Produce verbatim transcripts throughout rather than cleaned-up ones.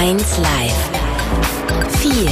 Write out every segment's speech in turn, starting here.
eins Live. vier.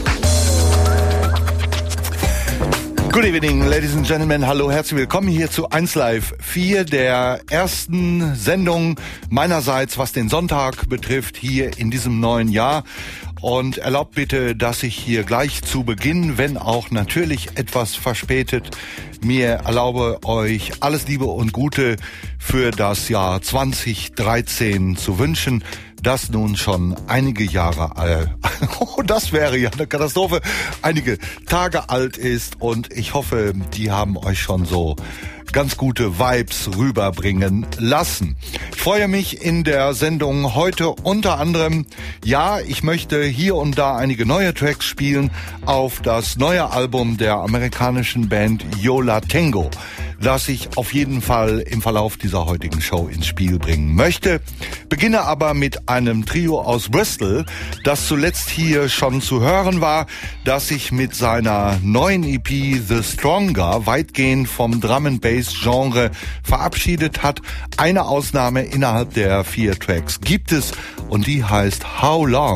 Good evening, ladies and gentlemen. Hallo, herzlich willkommen hier zu eins Live vier, der ersten Sendung meinerseits, was den Sonntag betrifft, hier in diesem neuen Jahr. Und erlaubt bitte, dass ich hier gleich zu Beginn, wenn auch natürlich etwas verspätet, mir erlaube, euch alles Liebe und Gute für das Jahr zwanzig dreizehn zu wünschen, das nun schon einige Jahre alt, oh, das wäre ja eine Katastrophe, einige Tage alt ist, und ich hoffe, die haben euch schon so ganz gute Vibes rüberbringen lassen. Ich freue mich in der Sendung heute unter anderem, ja, ich möchte hier und da einige neue Tracks spielen auf das neue Album der amerikanischen Band Yo La Tengo, das ich auf jeden Fall im Verlauf dieser heutigen Show ins Spiel bringen möchte. Beginne aber mit einem Trio aus Bristol, das zuletzt hier schon zu hören war, das sich mit seiner neuen E P The Stronger weitgehend vom Drum and Bass Genre verabschiedet hat. Eine Ausnahme innerhalb der vier Tracks gibt es, und die heißt How Long?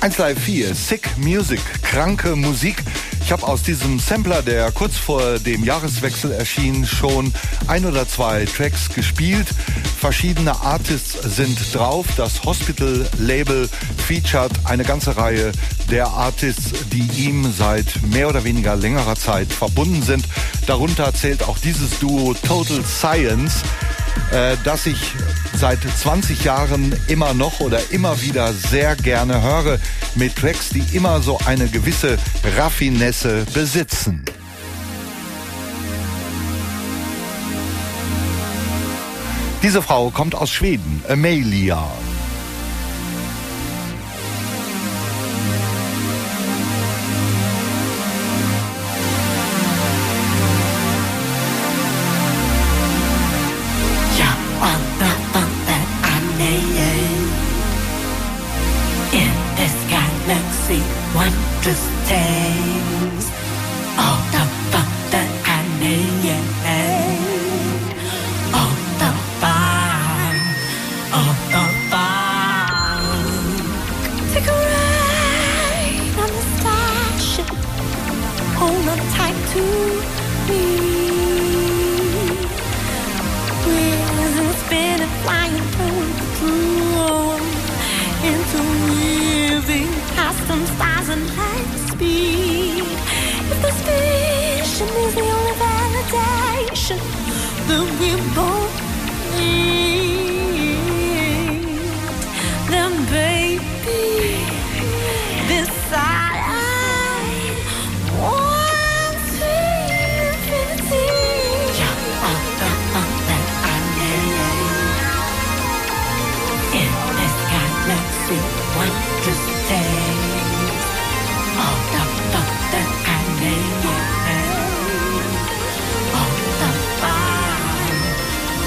eins Live vier, Sick Music, kranke Musik. Ich habe aus diesem Sampler, der kurz vor dem Jahreswechsel erschien, schon ein oder zwei Tracks gespielt. Verschiedene Artists sind drauf. Das Hospital-Label featuret eine ganze Reihe der Artists, die ihm seit mehr oder weniger längerer Zeit verbunden sind. Darunter zählt auch dieses Duo Total Science, äh, das ich seit zwanzig Jahren immer noch oder immer wieder sehr gerne höre, mit Tracks, die immer so eine gewisse Raffinesse besitzen. Diese Frau kommt aus Schweden, Amelia. Oh,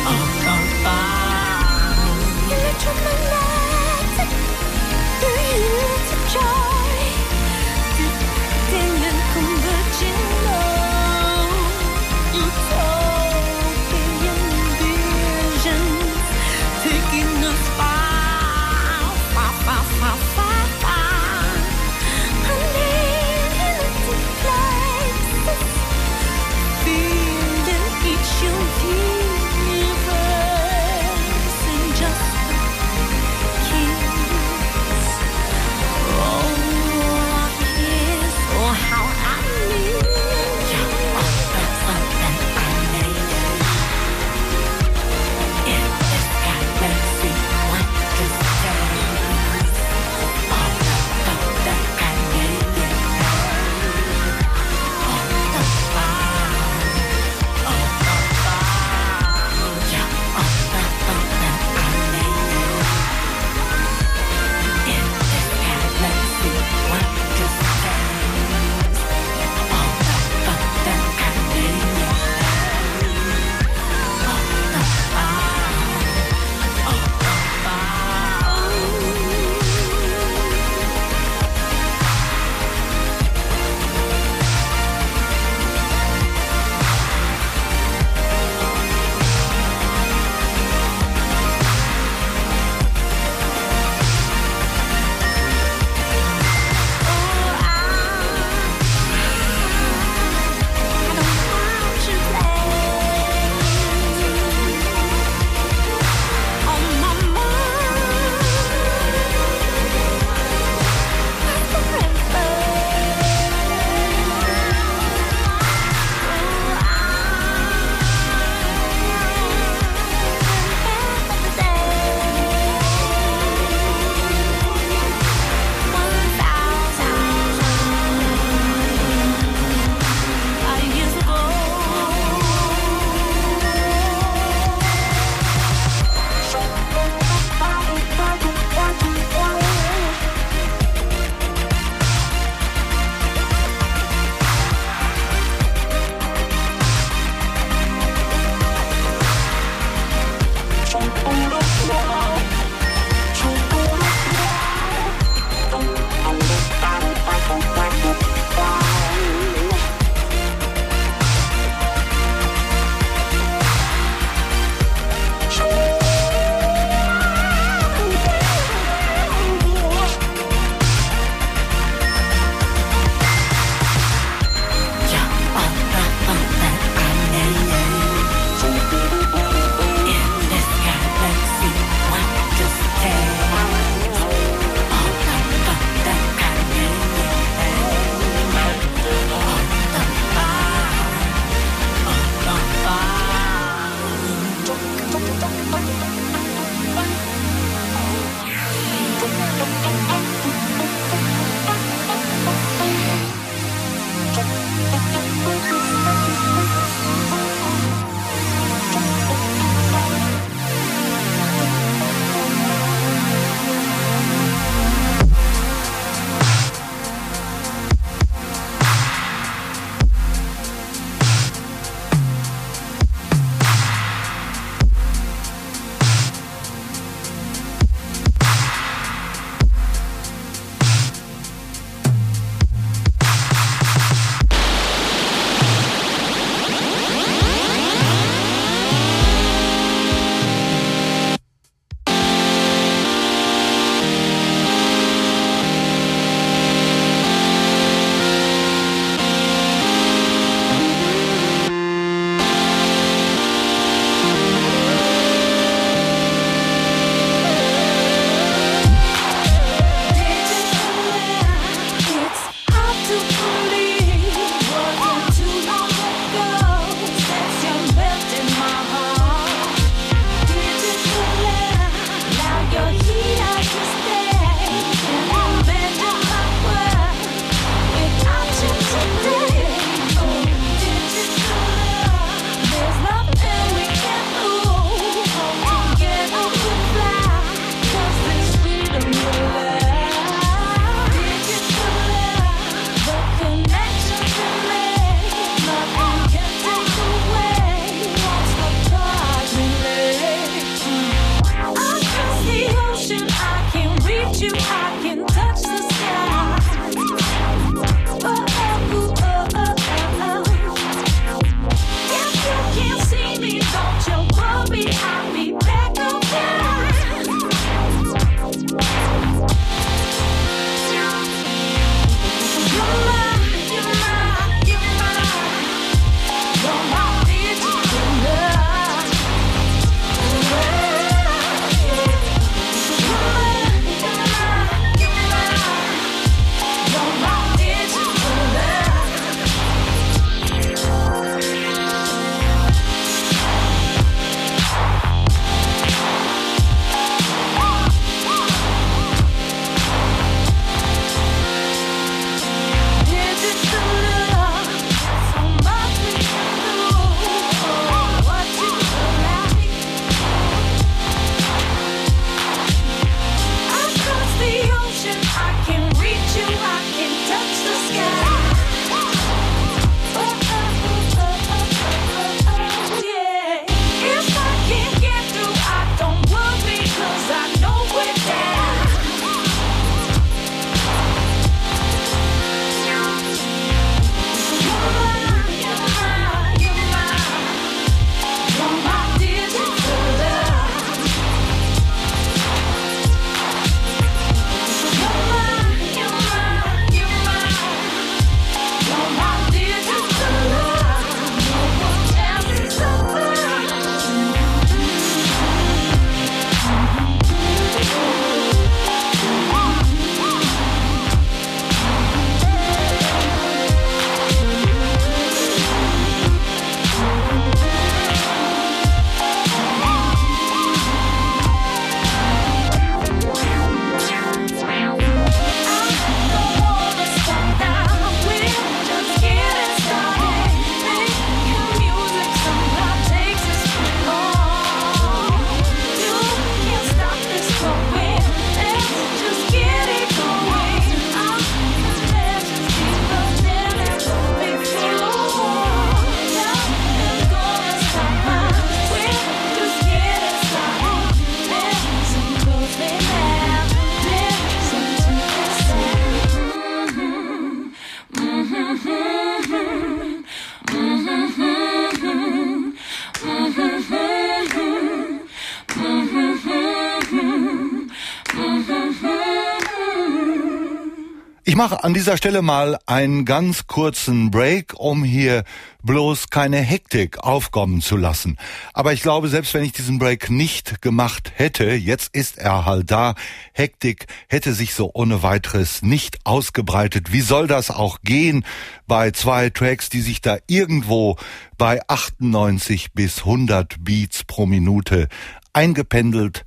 Ich mache an dieser Stelle mal einen ganz kurzen Break, um hier bloß keine Hektik aufkommen zu lassen. Aber ich glaube, selbst wenn ich diesen Break nicht gemacht hätte, jetzt ist er halt da, Hektik hätte sich so ohne weiteres nicht ausgebreitet. Wie soll das auch gehen bei zwei Tracks, die sich da irgendwo bei achtundneunzig bis hundert Beats pro Minute eingependelt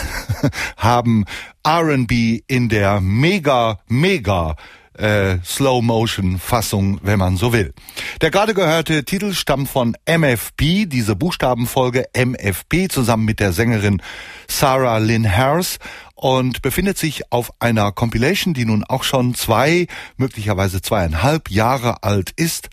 haben? R and B in der mega, mega äh, Slow-Motion-Fassung, wenn man so will. Der gerade gehörte Titel stammt von M F P, diese Buchstabenfolge M F P zusammen mit der Sängerin Sarah Lynn Harris, und befindet sich auf einer Compilation, die nun auch schon zwei, möglicherweise zweieinhalb Jahre alt ist.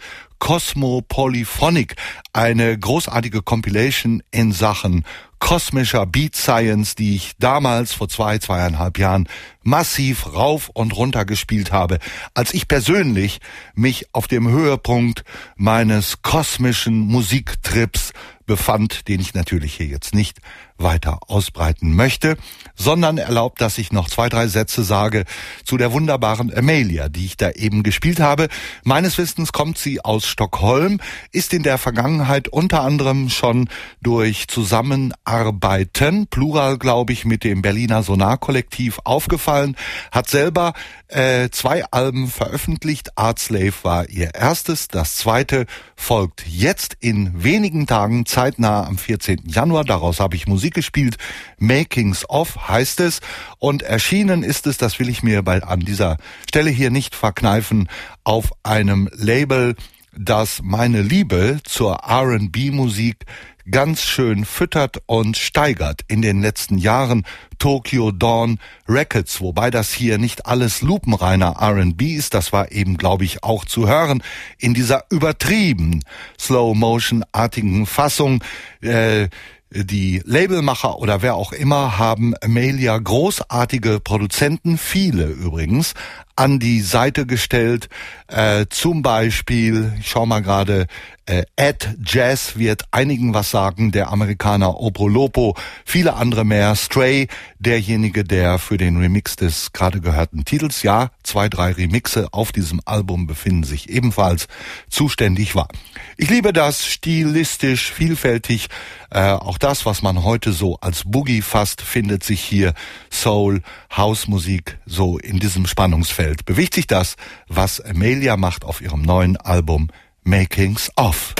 Cosmopolyphonic, eine großartige Compilation in Sachen kosmischer Beat Science, die ich damals vor zwei, zweieinhalb Jahren massiv rauf und runter gespielt habe, als ich persönlich mich auf dem Höhepunkt meines kosmischen Musiktrips befand, den ich natürlich hier jetzt nicht weiter ausbreiten möchte, sondern erlaubt, dass ich noch zwei, drei Sätze sage zu der wunderbaren Amelia, die ich da eben gespielt habe. Meines Wissens kommt sie aus Stockholm, ist in der Vergangenheit unter anderem schon durch Zusammenarbeiten, Plural glaube ich, mit dem Berliner Sonar-Kollektiv aufgefallen, hat selber äh, zwei Alben veröffentlicht. Art Slave war ihr erstes, das zweite folgt jetzt in wenigen Tagen, zeitnah am vierzehnten Januar, daraus habe ich Musik gespielt, Makings of heißt es, und erschienen ist es, das will ich mir bei, an dieser Stelle hier nicht verkneifen, auf einem Label, das meine Liebe zur R and B-Musik ganz schön füttert und steigert in den letzten Jahren, Tokyo Dawn Records, wobei das hier nicht alles lupenreiner R and B ist, das war eben, glaube ich, auch zu hören in dieser übertrieben Slow-Motion-artigen Fassung. Äh, Die Labelmacher oder wer auch immer haben Amelia großartige Produzenten, viele übrigens, an die Seite gestellt. Äh, zum Beispiel, ich schau mal gerade, äh, Ed Jazz wird einigen was sagen, der Amerikaner Opolopo, viele andere mehr. Stray, derjenige, der für den Remix des gerade gehörten Titels, ja, zwei, drei Remixe auf diesem Album befinden sich ebenfalls, zuständig war. Ich liebe das, stilistisch, vielfältig. Äh, auch das, was man heute so als Boogie fasst, findet sich hier. Soul, Hausmusik, so in diesem Spannungsfeld. Bewegt sich das, was Amelia macht auf ihrem neuen Album Makings of.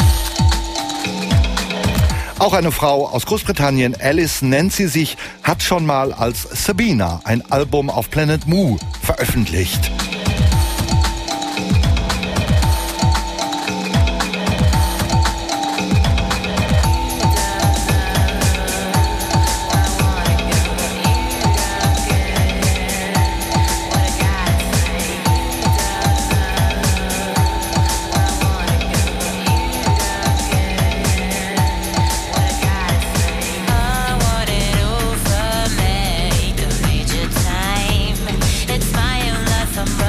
Auch eine Frau aus Großbritannien, Alice nennt sie sich, hat schon mal als Sabina ein Album auf Planet Mu veröffentlicht. It's my own life I'm running.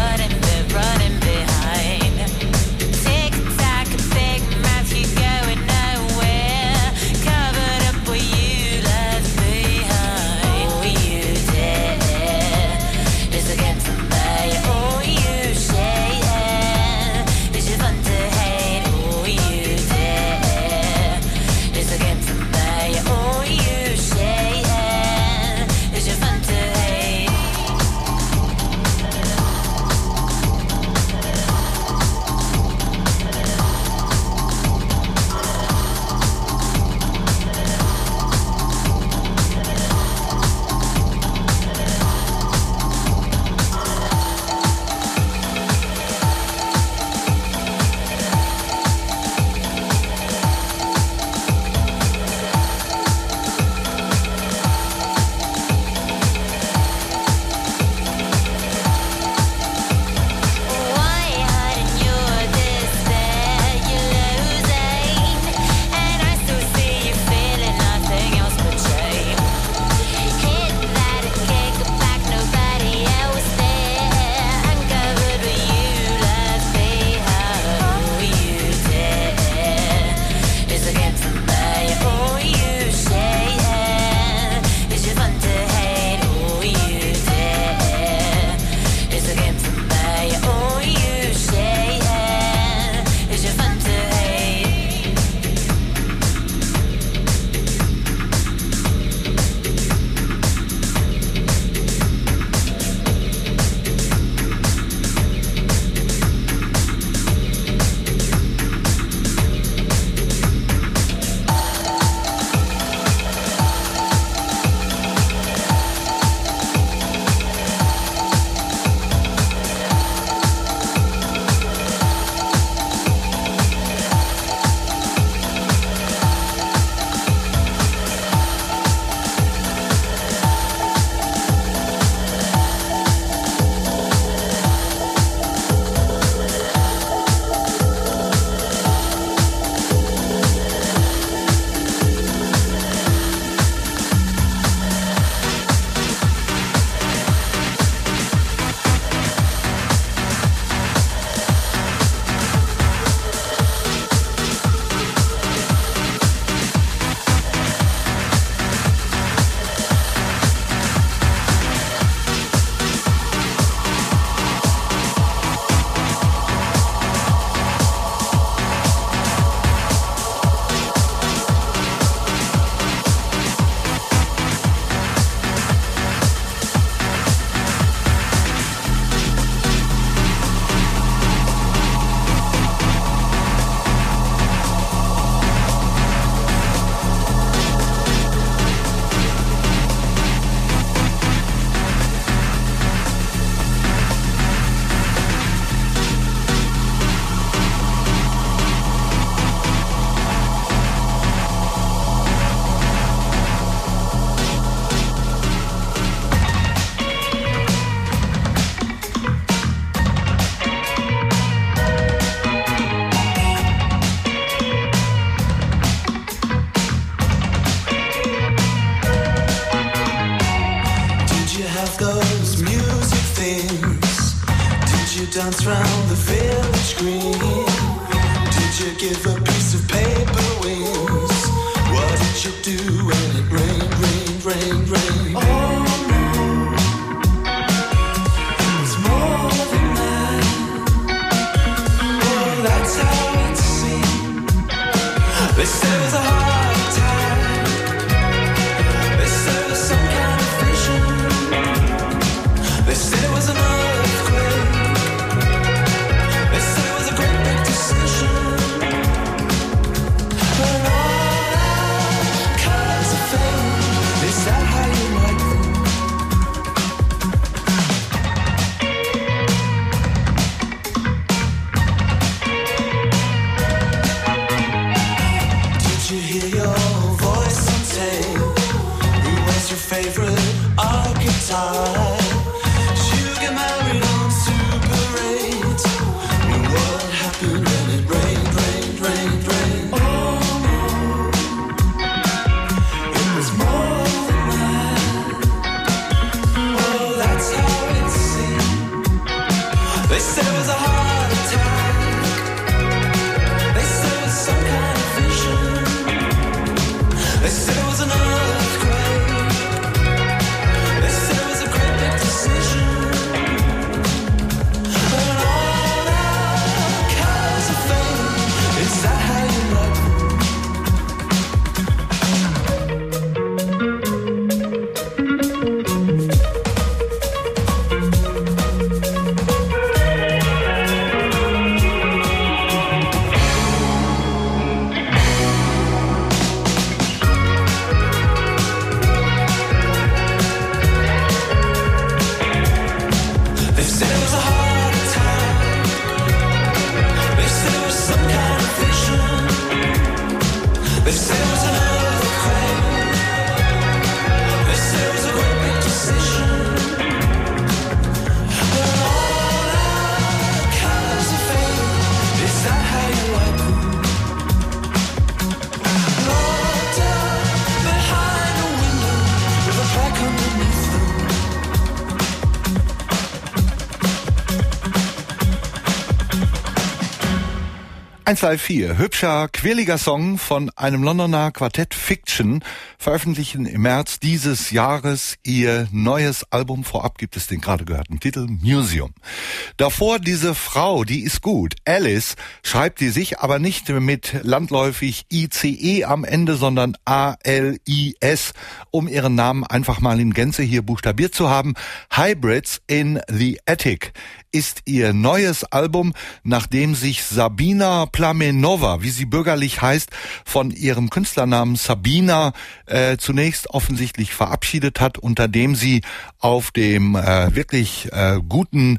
round the village green. Did you give a piece of paper wings? What did you do when it rained, rained, rained, rained? Oh no, it's more than that. Oh, that's how it seemed. They said it was a hard time. They said it was some kind of vision. They said it was an earthquake. They said it was a great big decision. But all our colors are fading. Is that how you like them? Did you hear your voice on tape? Who was your favorite archetype? Did you get married on Super eight? What happened when it rained, rained, rained, rained? Oh no, it was more than that. Oh, that's how it seemed. They said it was a heart attack. They said it was some kind of vision. They said it was an earthquake. They said it was a great big decision. But all our colors are fading. Is that how you like them? They said it was a heart attack. They said it was some kind of vision. They said it was an earthquake. They said it was a great big decision. But all our colors are fading. Is that how you like them? Locked up behind a window with a plaque underneath them. eins Live vier, hübscher, quirliger Song von einem Londoner Quartett Fiction, veröffentlichen im März dieses Jahres ihr neues Album. Vorab gibt es den gerade gehörten Titel Museum. Davor diese Frau, die ist gut. Alice schreibt die sich aber nicht mit landläufig I C E am Ende, sondern A L I S, um ihren Namen einfach mal in Gänze hier buchstabiert zu haben. Hybrids in the Attic ist ihr neues Album, nachdem sich Sabina Plamenova, wie sie bürgerlich heißt, von ihrem Künstlernamen Sabina äh, zunächst offensichtlich verabschiedet hat, unter dem sie auf dem äh, wirklich äh, guten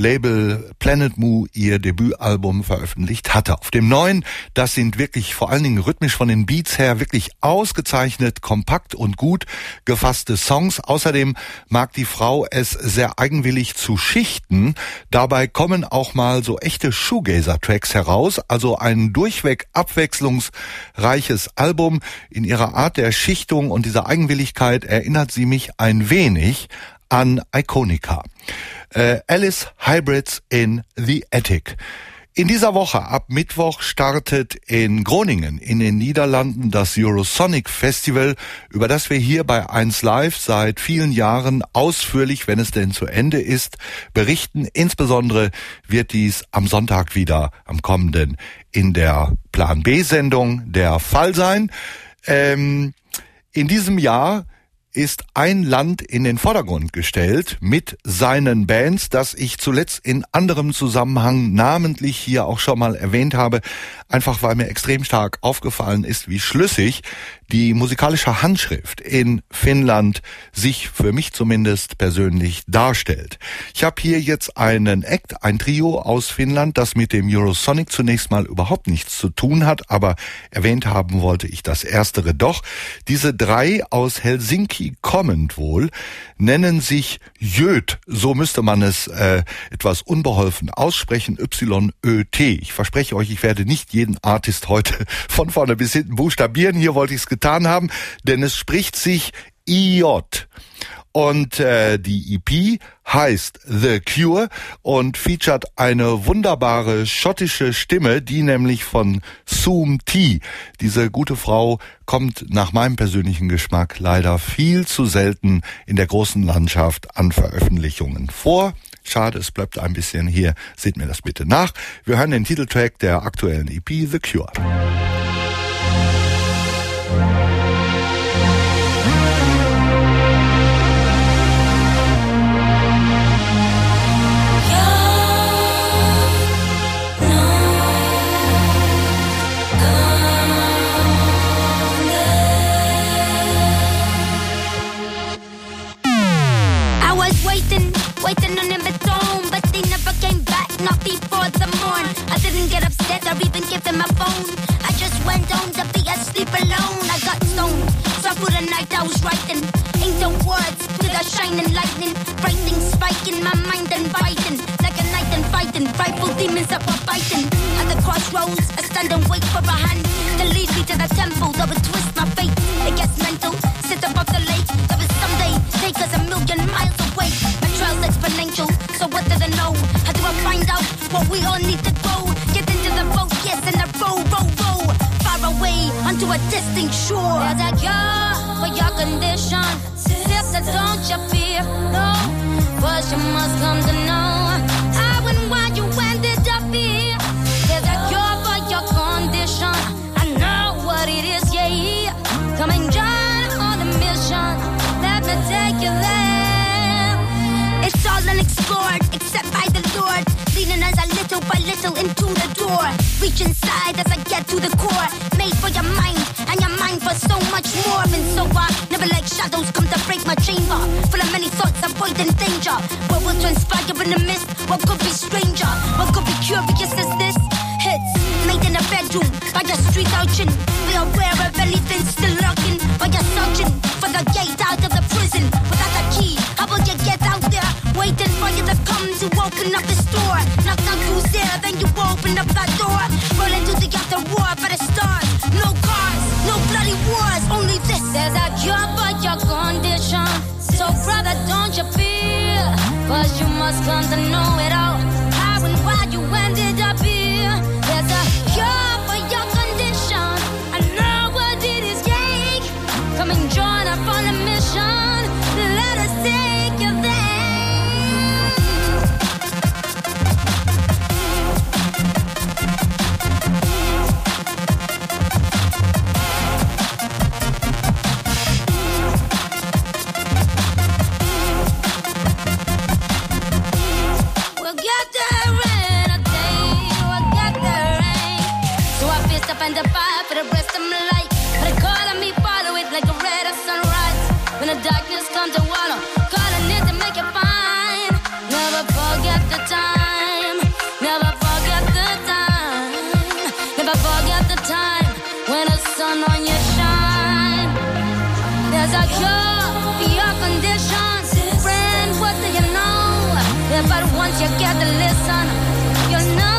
Label Planet Mu ihr Debütalbum veröffentlicht hatte. Auf dem neuen, das sind wirklich vor allen Dingen rhythmisch von den Beats her wirklich ausgezeichnet, kompakt und gut gefasste Songs. Außerdem mag die Frau es sehr eigenwillig zu schichten. Dabei kommen auch mal so echte Shoegazer-Tracks heraus, also ein durchweg abwechslungsreiches Album. In ihrer Art der Schichtung und dieser Eigenwilligkeit erinnert sie mich ein wenig an Iconica. Äh, Alice Hybrids in the Attic. In dieser Woche, ab Mittwoch, startet in Groningen in den Niederlanden das Eurosonic Festival, über das wir hier bei eins Live seit vielen Jahren ausführlich, wenn es denn zu Ende ist, berichten. Insbesondere wird dies am Sonntag wieder, am kommenden, in der Plan B-Sendung der Fall sein. Ähm, in diesem Jahr ist ein Land in den Vordergrund gestellt mit seinen Bands, das ich zuletzt in anderem Zusammenhang namentlich hier auch schon mal erwähnt habe, einfach weil mir extrem stark aufgefallen ist, wie schlüssig die musikalische Handschrift in Finnland sich für mich zumindest persönlich darstellt. Ich habe hier jetzt einen Act, ein Trio aus Finnland, das mit dem Eurosonic zunächst mal überhaupt nichts zu tun hat, aber erwähnt haben wollte ich das Erstere doch. Diese drei aus Helsinki kommend wohl, nennen sich Jöt, so müsste man es äh, etwas unbeholfen aussprechen, Y Ö T. Ich verspreche euch, ich werde nicht jeden Artist heute von vorne bis hinten buchstabieren, hier wollte ich es getan haben, denn es spricht sich I J. Und äh, die E P heißt The Cure und featuret eine wunderbare schottische Stimme, die nämlich von Soom T. Diese gute Frau kommt nach meinem persönlichen Geschmack leider viel zu selten in der großen Landschaft an Veröffentlichungen vor. Schade, es bleibt ein bisschen hier. Seht mir das bitte nach. Wir hören den Titeltrack der aktuellen E P The Cure. Waiting on them at home, but they never came back, not before the morn. I didn't get upset or even give them a phone. I just went home to be asleep alone. I got stoned, so for the night I was writing. Ain't the words to the shining lightning. Frightening spike in my mind and biting. Like a knight and fighting, frightful demons that were biting. At the crossroads, I stand and wait for a hand to lead me to the temple that would twist my fate. It gets mental, sit above the lake. That will someday take us a million miles away. Trail's exponential, so what do they know? How do I find out what we all need to go? Get into the boat, yes, and the row, row, row. Far away, onto a distant shore. There's a cure for your condition. Sister, don't you fear, no. First you must come to know how and why you ended up here. There's a cure for your condition. I know what it is, yeah. Come and join on the mission. Let me take you there. It's all unexplored, except by the Lord. Leading us a little by little into the door. Reach inside as I get to the core. Made for your mind, and your mind for so much more. And so I never let shadows come to break my chamber. Full of many thoughts, avoiding danger. What will transpire in the mist? What could be stranger? What could be curious as this? Hits made in a bedroom by a street urchin. Be aware of anything still lurking. While you're searching for the gate out of the prison. Without a key, how will you get out there? Waiting for you to come to open up the store. Knock on who's there, then you open up that door. Roll into the after war by the stars. No cars, no bloody wars, only this. There's a cure for your condition. So brother, don't you fear? First you must come to know it all. How and why you ended up here. There's a cure for your condition. I know what it is, yeah. Come and join us on a mission. Let us take you there. And the fire for the rest of my life. But I call on me, follow it like a red at sunrise. When the darkness comes to wallow, calling it to make it fine. Never forget the time. Never forget the time. Never forget the time when the sun on you shine. There's a cure for your condition. Friend, what do you know? Yeah, but once you get to listen, you'll know.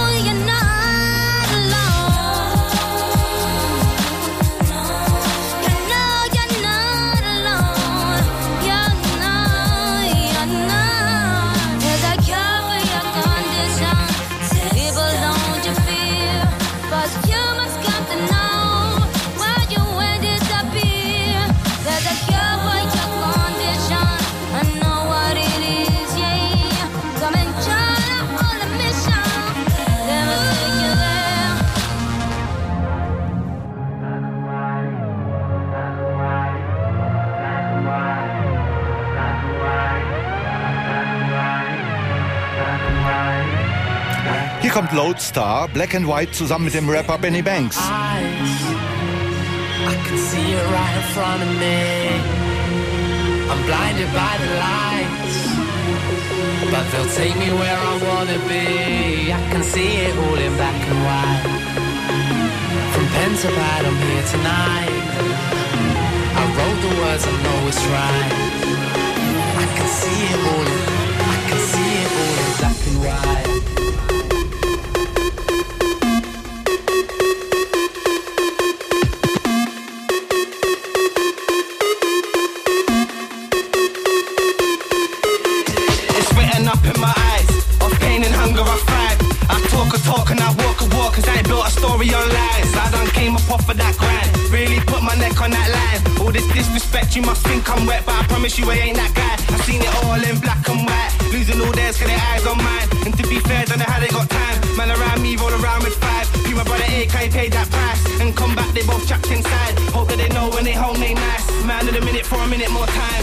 Hier kommt Lodestar, Black and White zusammen mit dem Rapper Benny Banks. I can see it right in front of me. I'm blinded by the lights, but they'll take me where I wanna be. I can see it all in black and white. From pen to pad, I'm here tonight. I wrote the words, I know it's right. I can see it all in, I can see it all in black and white. all this disrespect, you must think I'm wet, but I promise you I ain't that guy. I seen it all in black and white, losing all theirs cause their eyes on mine. And to be fair, don't know how they got time. Man around me, roll around with five. You my brother A, can paid that price. And come back, they both trapped inside. Hope that they know when they home they nice. Man of the minute for a minute more time.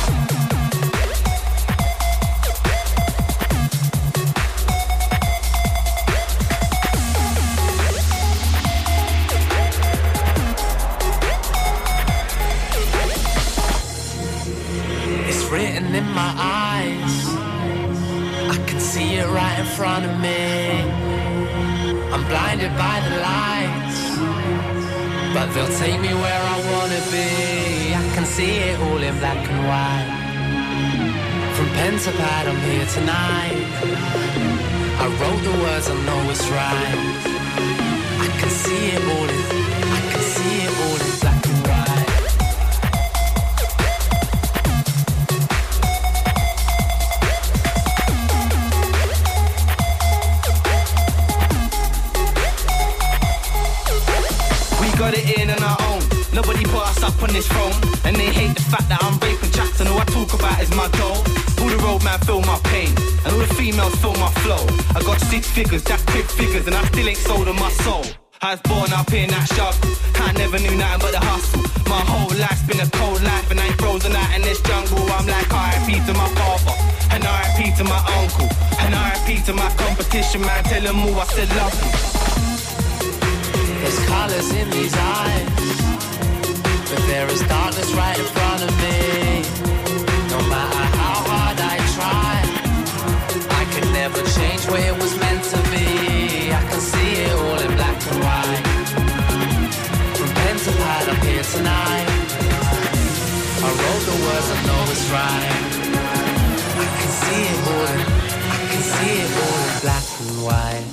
Written in my eyes, I can see it right in front of me. I'm blinded by the lights, but they'll take me where I wanna be. I can see it all in black and white. From pen to pad, I'm here tonight. I wrote the words, I know it's right. I can see it all in, I can see it all in black and white. Got it in on our own. Nobody put us up on this throne. And they hate the fact that I'm raping tracks, and all I talk about is my dough. All the road man feel my pain, and all the females feel my flow. I got six figures, that's quick figures, and I still ain't sold on my soul. I was born up in that shop, I never knew nothing but the hustle. My whole life's been a cold life, and I ain't frozen out in this jungle. I'm like R I P to my father, and R I P to my uncle, and R I P to my competition, man. Tell them all I still love them. There's colours in these eyes, but there is darkness right in front of me. No matter how hard I try, I could never change where it was meant to be. I can see it all in black and white. From pen to pad, I'm here tonight. I wrote the words, I know it's right. I can see it all in, I can see it all in black and white.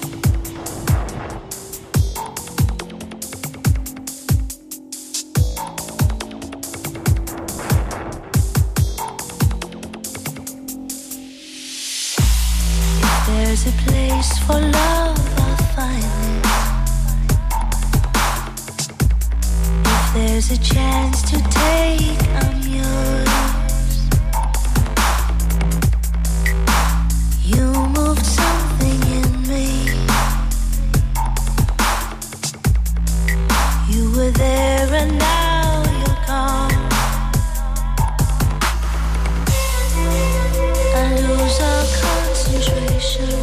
There's a place for love, I'll find it. If there's a chance to take, I'm yours. You moved something in me. You were there and now you're gone. I lose all concentration.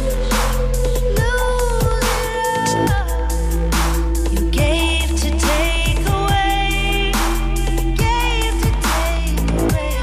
You gave to take away, gave to take away.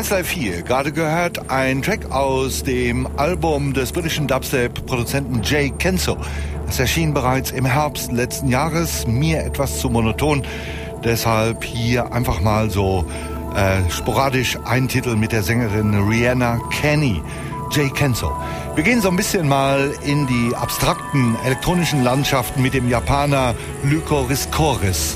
eins Live vier, gerade gehört ein Track aus dem Album des britischen Dubstep-Produzenten Jay Kenzo. Das erschien bereits im Herbst letzten Jahres, mir etwas zu monoton. Deshalb hier einfach mal so äh, sporadisch ein Titel mit der Sängerin Rihanna Kenny, Jay Kenzo. Wir gehen so ein bisschen mal in die abstrakten elektronischen Landschaften mit dem Japaner Lycoris Chorus.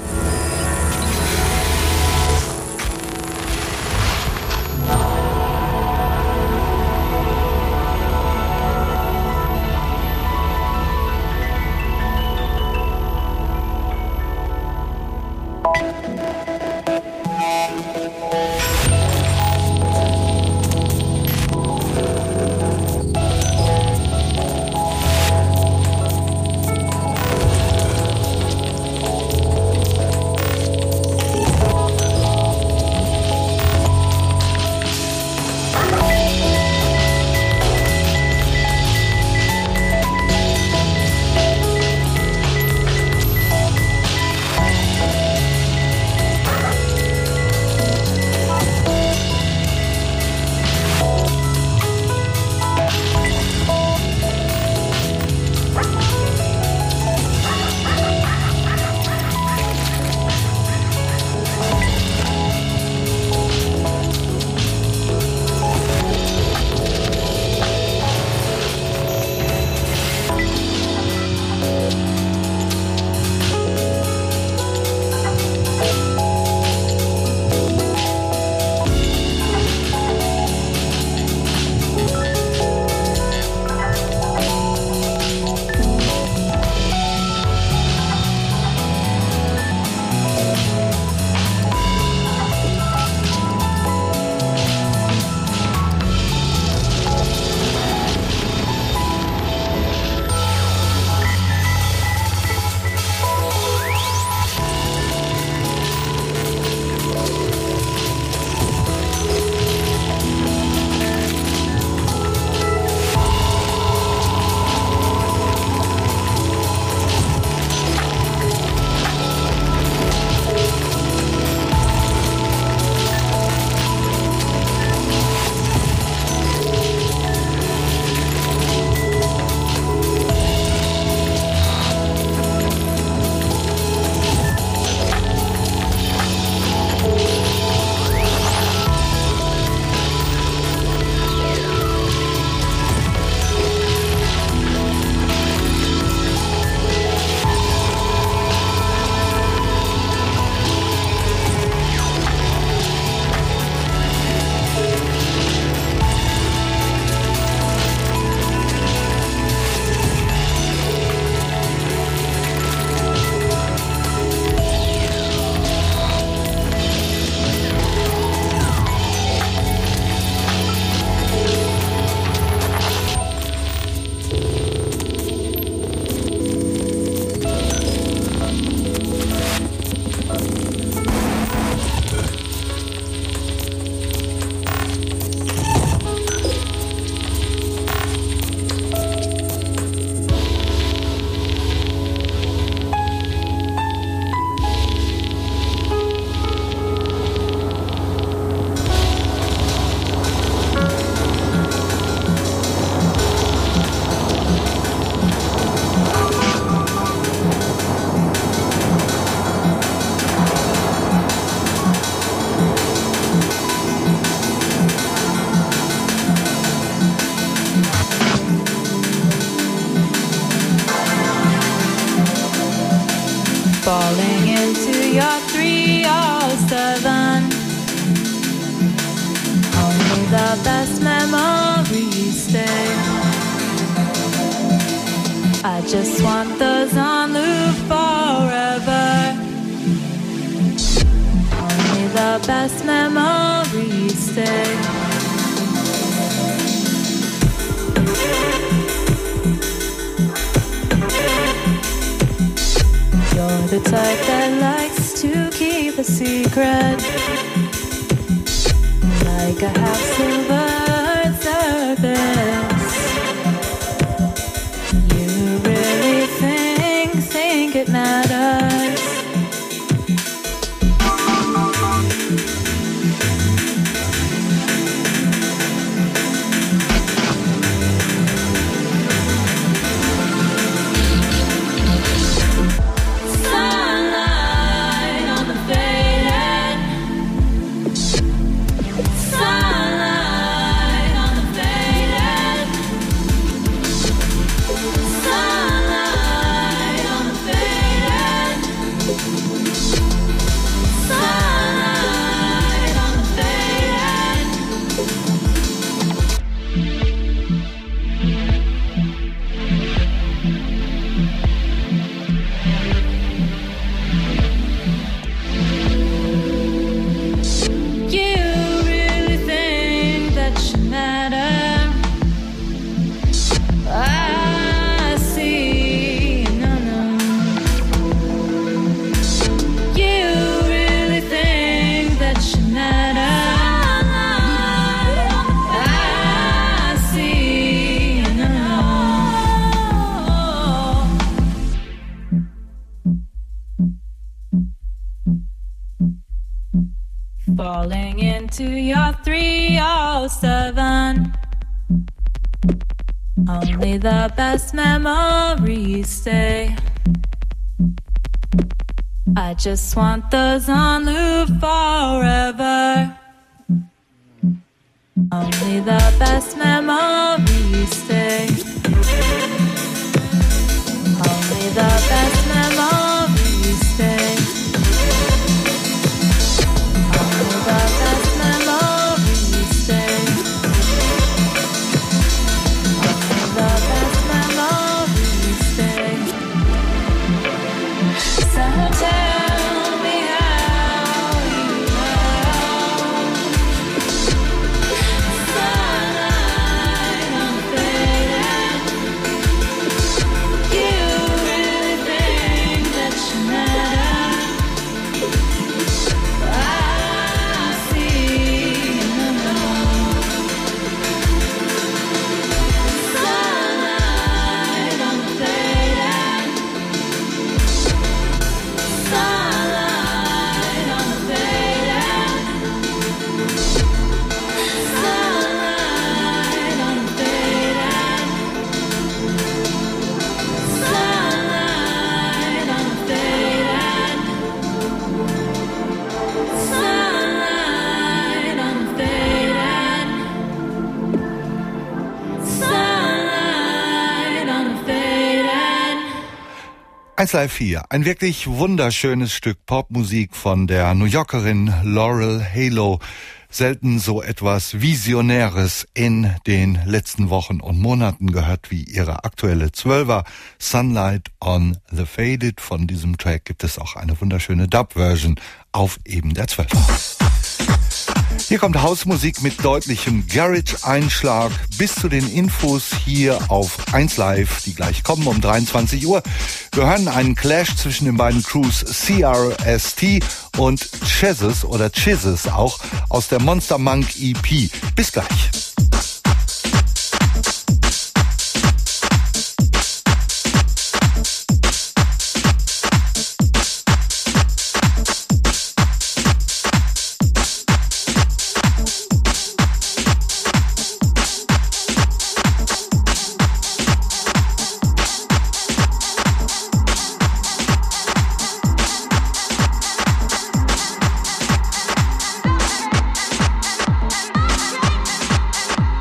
falling into your three or seven. Only the best memories stay. I just want those on loop forever. Only the best memories stay. You're the type that likes to keep a secret, like a half silver surface. You really think, think it matters. falling into your three oh seven. Only the best memories stay. I just want those on loop forever. Only the best memories stay. Only the best memories stay. Only the best memories stay. Only the best memories stay. So tell me how you know. Sunlight unfading. You really think that you matter? I see in the know. Sunlight unfading. Sunlight unfading. Sunlight unfading. Sunlight unfading. Sunlight unfading. Sunlight unfading. eins Live vier, ein wirklich wunderschönes Stück Popmusik von der New Yorkerin Laurel Halo. Selten so etwas Visionäres in den letzten Wochen und Monaten gehört wie ihre aktuelle Zwölfer Sunlight on the Faded. Von diesem Track gibt es auch eine wunderschöne Dub-Version auf eben der Zwölfer. Hier kommt Hausmusik mit deutlichem Garage-Einschlag bis zu den Infos hier auf eins Live, die gleich kommen um dreiundzwanzig Uhr. Wir hören einen Clash zwischen den beiden Crews C R S T und Chezes oder Chizes auch aus der Monster Monk E P. Bis gleich. Sunlight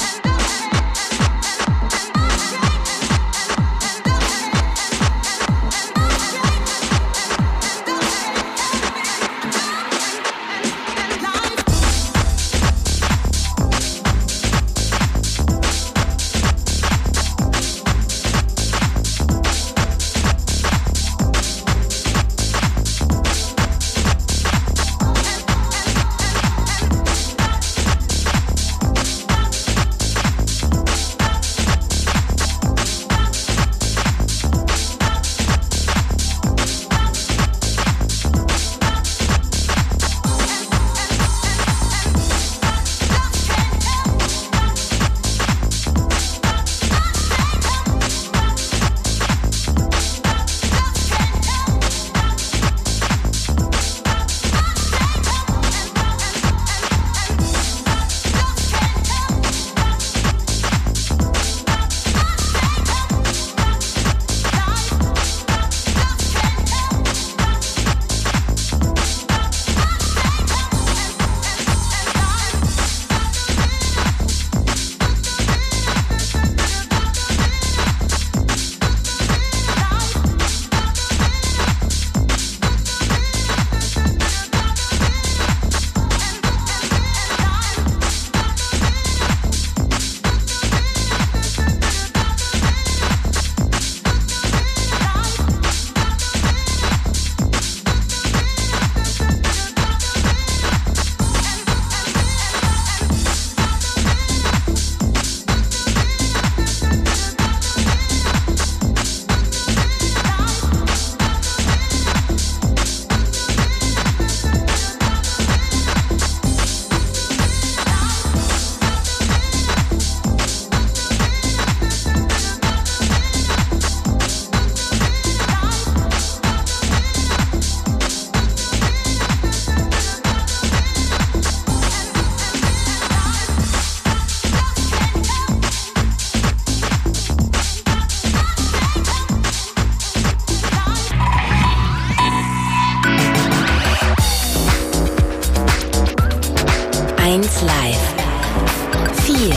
eins Live. vier.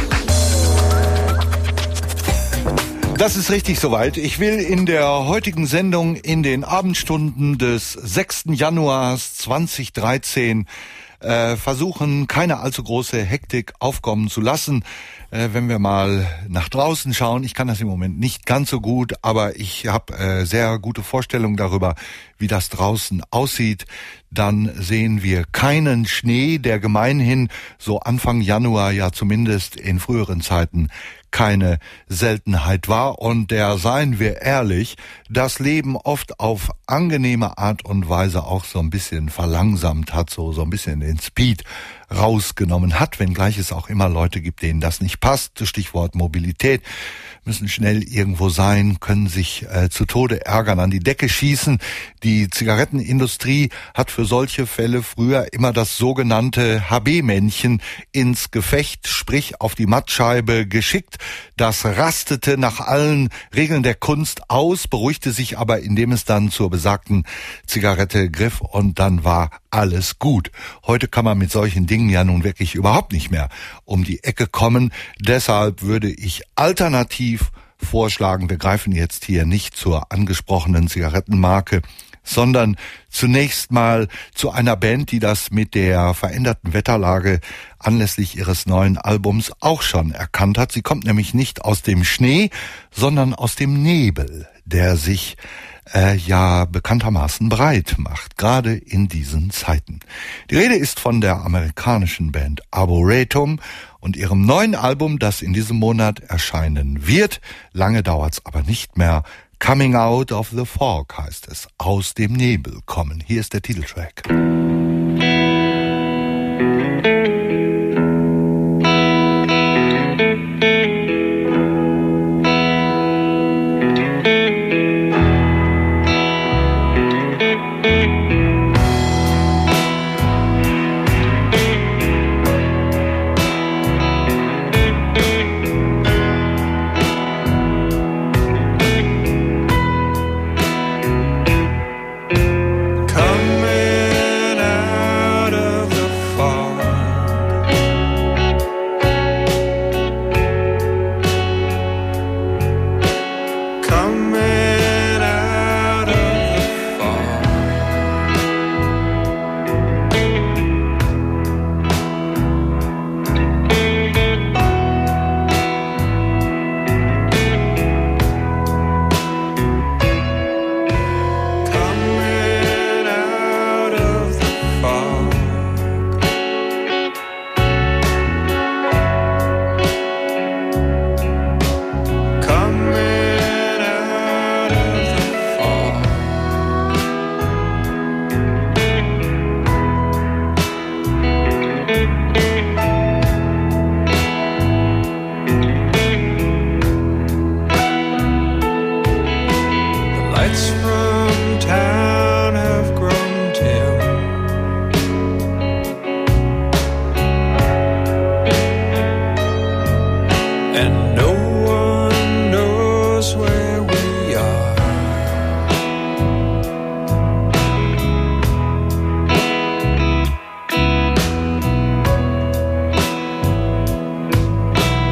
Das ist richtig soweit. Ich will in der heutigen Sendung in den Abendstunden des sechsten Januars zweitausenddreizehn äh, versuchen, keine allzu große Hektik aufkommen zu lassen. Äh, wenn wir mal nach draußen schauen, ich kann das im Moment nicht ganz so gut, aber ich habe äh, sehr gute Vorstellungen darüber, wie das draußen aussieht. Dann sehen wir keinen Schnee, der gemeinhin so Anfang Januar ja zumindest in früheren Zeiten keine Seltenheit war und der, seien wir ehrlich, das Leben oft auf angenehme Art und Weise auch so ein bisschen verlangsamt hat, so, so ein bisschen den Speed rausgenommen hat, wenngleich es auch immer Leute gibt, denen das nicht passt. Stichwort Mobilität, müssen schnell irgendwo sein, können sich äh, zu Tode ärgern, an die Decke schießen. Die Zigarettenindustrie hat für solche Fälle früher immer das sogenannte H B-Männchen ins Gefecht, sprich auf die Mattscheibe geschickt. Das rastete nach allen Regeln der Kunst aus, beruhigte sich aber, indem es dann zur besagten Zigarette griff und dann war alles gut. Heute kann man mit solchen Dingen ja nun wirklich überhaupt nicht mehr um die Ecke kommen. Deshalb würde ich alternativ vorschlagen, wir greifen jetzt hier nicht zur angesprochenen Zigarettenmarke, sondern zunächst mal zu einer Band, die das mit der veränderten Wetterlage anlässlich ihres neuen Albums auch schon erkannt hat. Sie kommt nämlich nicht aus dem Schnee, sondern aus dem Nebel, der sich äh, ja bekanntermaßen breit macht, gerade in diesen Zeiten. Die Rede ist von der amerikanischen Band Arboretum und ihrem neuen Album, das in diesem Monat erscheinen wird. Lange dauert's aber nicht mehr. Coming Out of the Fog heißt es. Aus dem Nebel kommen. Hier ist der Titeltrack.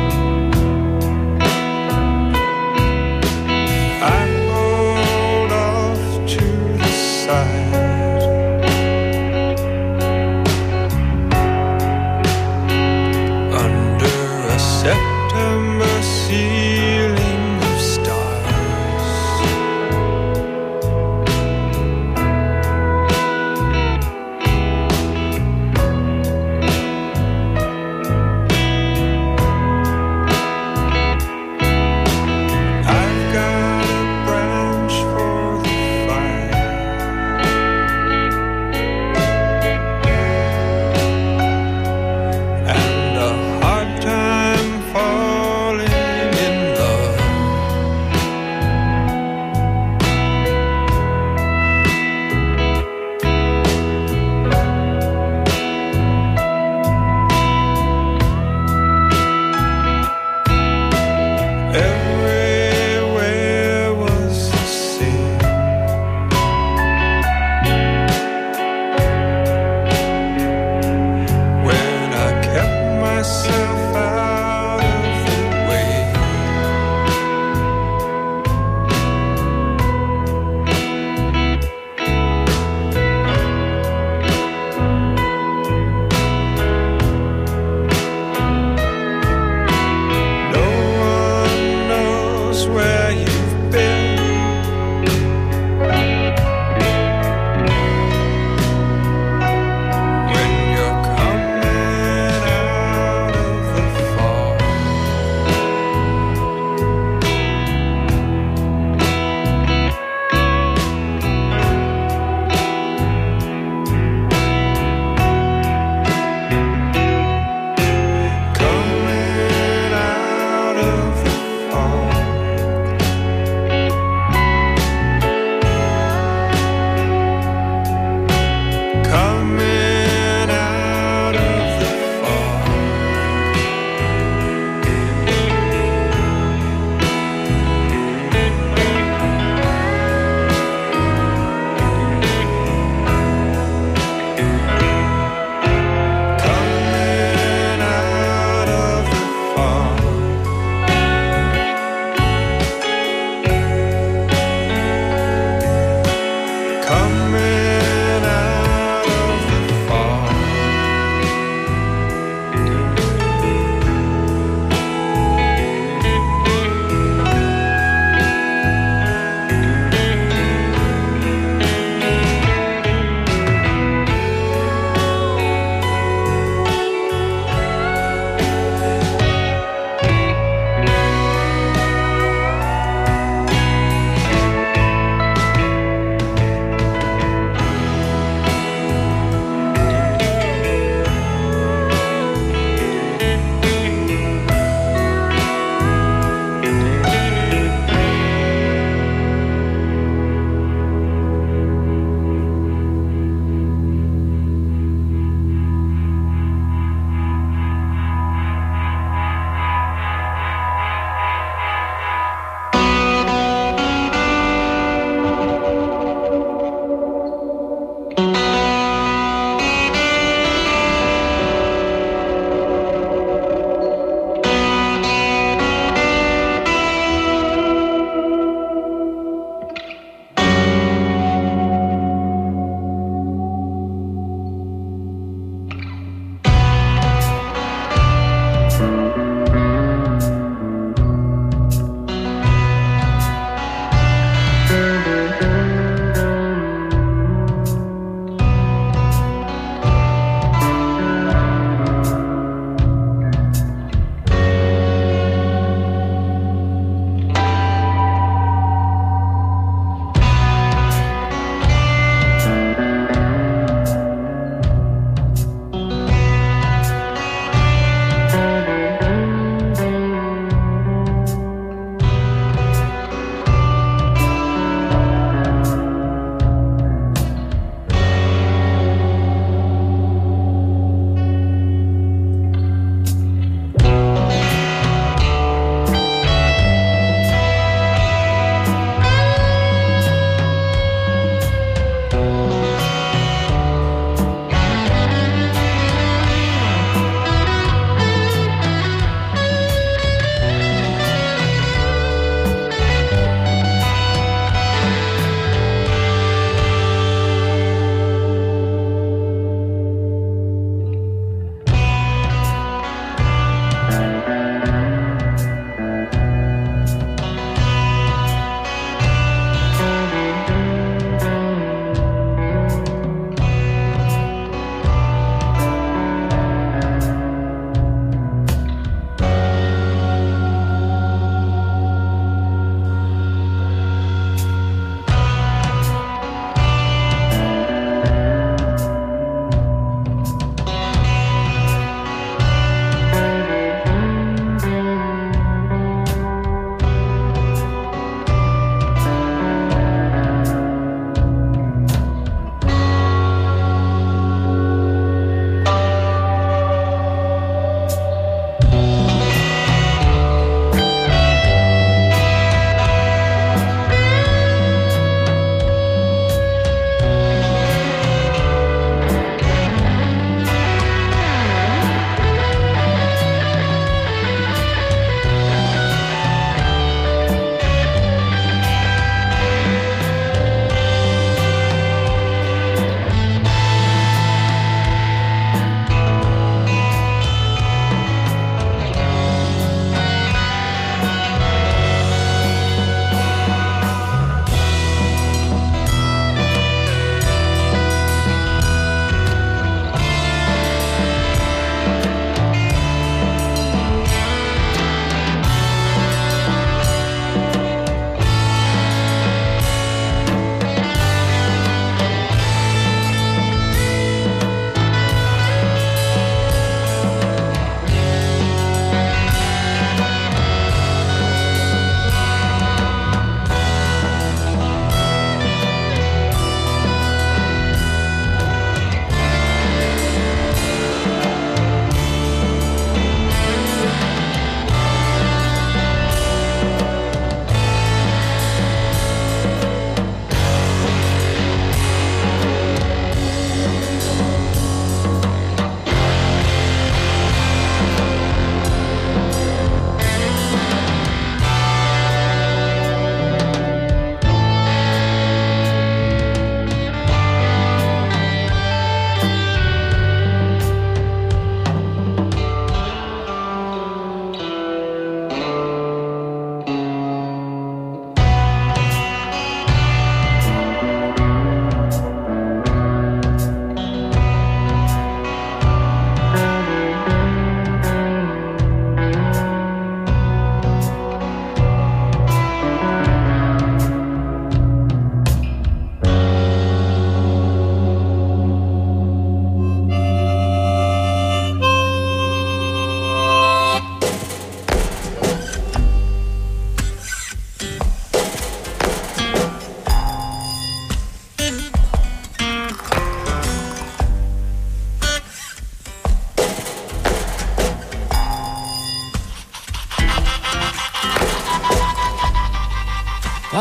I hold on.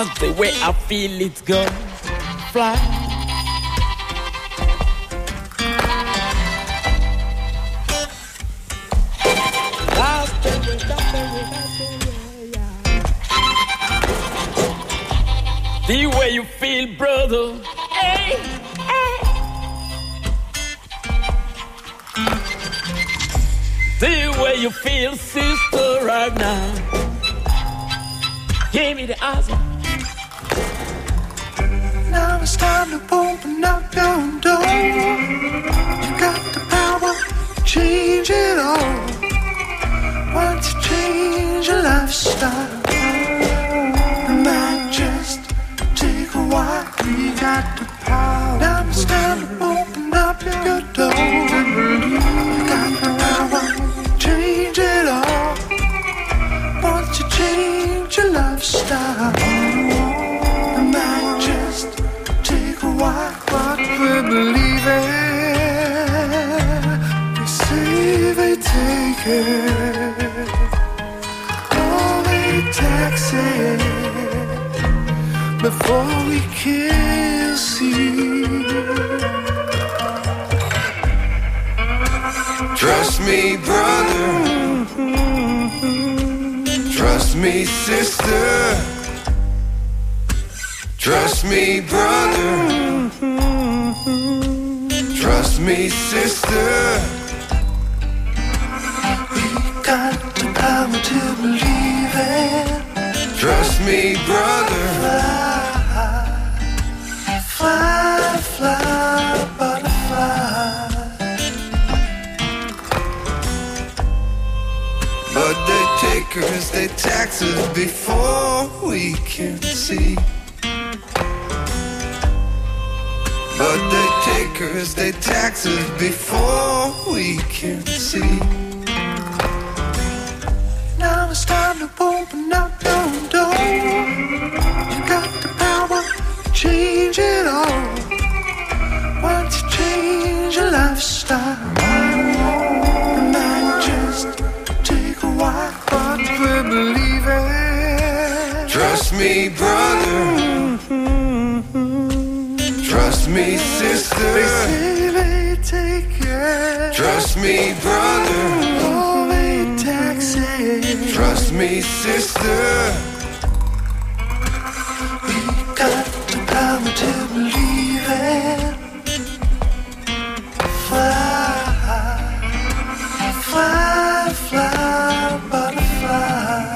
'cause the way I feel it's gonna fly. The way you feel, brother. Hey, hey. The way you feel, sister, right now. Give me the answer. Now it's time to open up your door. You got the power to change it all. Once you change your lifestyle, it might just take a while. We got the power. Now it's time to open up your door. You got the power to change it all. Once you change your lifestyle, it might just take a while. But we believe it. They say they take it. All they tax it before we can see. Trust me, brother. Trust me, sister. Trust me, brother. Trust me, sister. We got the power to believe it. Trust me, brother. Fly, fly, fly, butterfly. But they take us, they tax us before we can see. But they take us, they tax us before we can see. Now it's time to open up your door. You got the power to change it all. Once you change your lifestyle, it might just take a while, but we believe it. Trust me, brother. Trust me, sister. They say they take it. Trust me, brother. Oh, they tax it. Trust me, sister. We got the power to believe it. Fly, fly, fly, butterfly.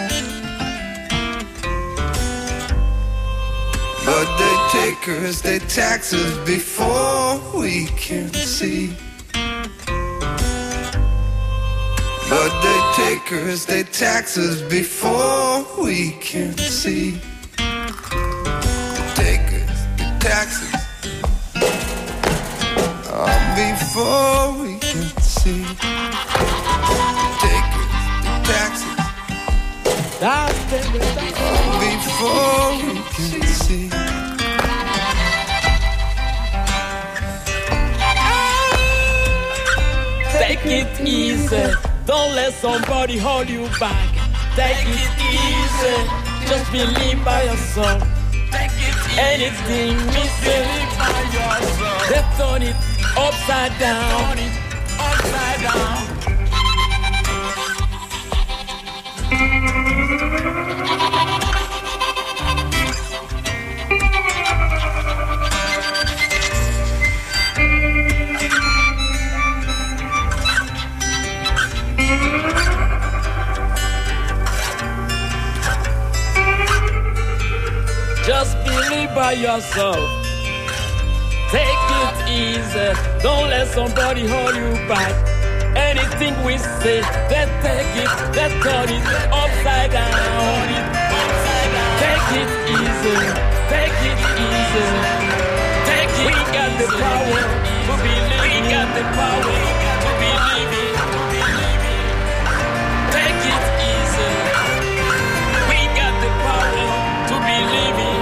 But they take us, they tax us before we can see. But they take us, they tax us before we can see. They take us, they tax us oh, before we can see. Take us, they tax us oh, before we can see. Take it easy, don't let somebody hold you back. Take it easy, just believe by yourself. Anything missing, they turn it upside down. Upside down. Just believe by yourself. Take it easy. Don't let somebody hold you back. Anything we say, they take it, they turn it upside down. Take it easy. Take it easy. Take it. We got the power to believe. We got the power to believe it. Take it easy. We got the power to believe it.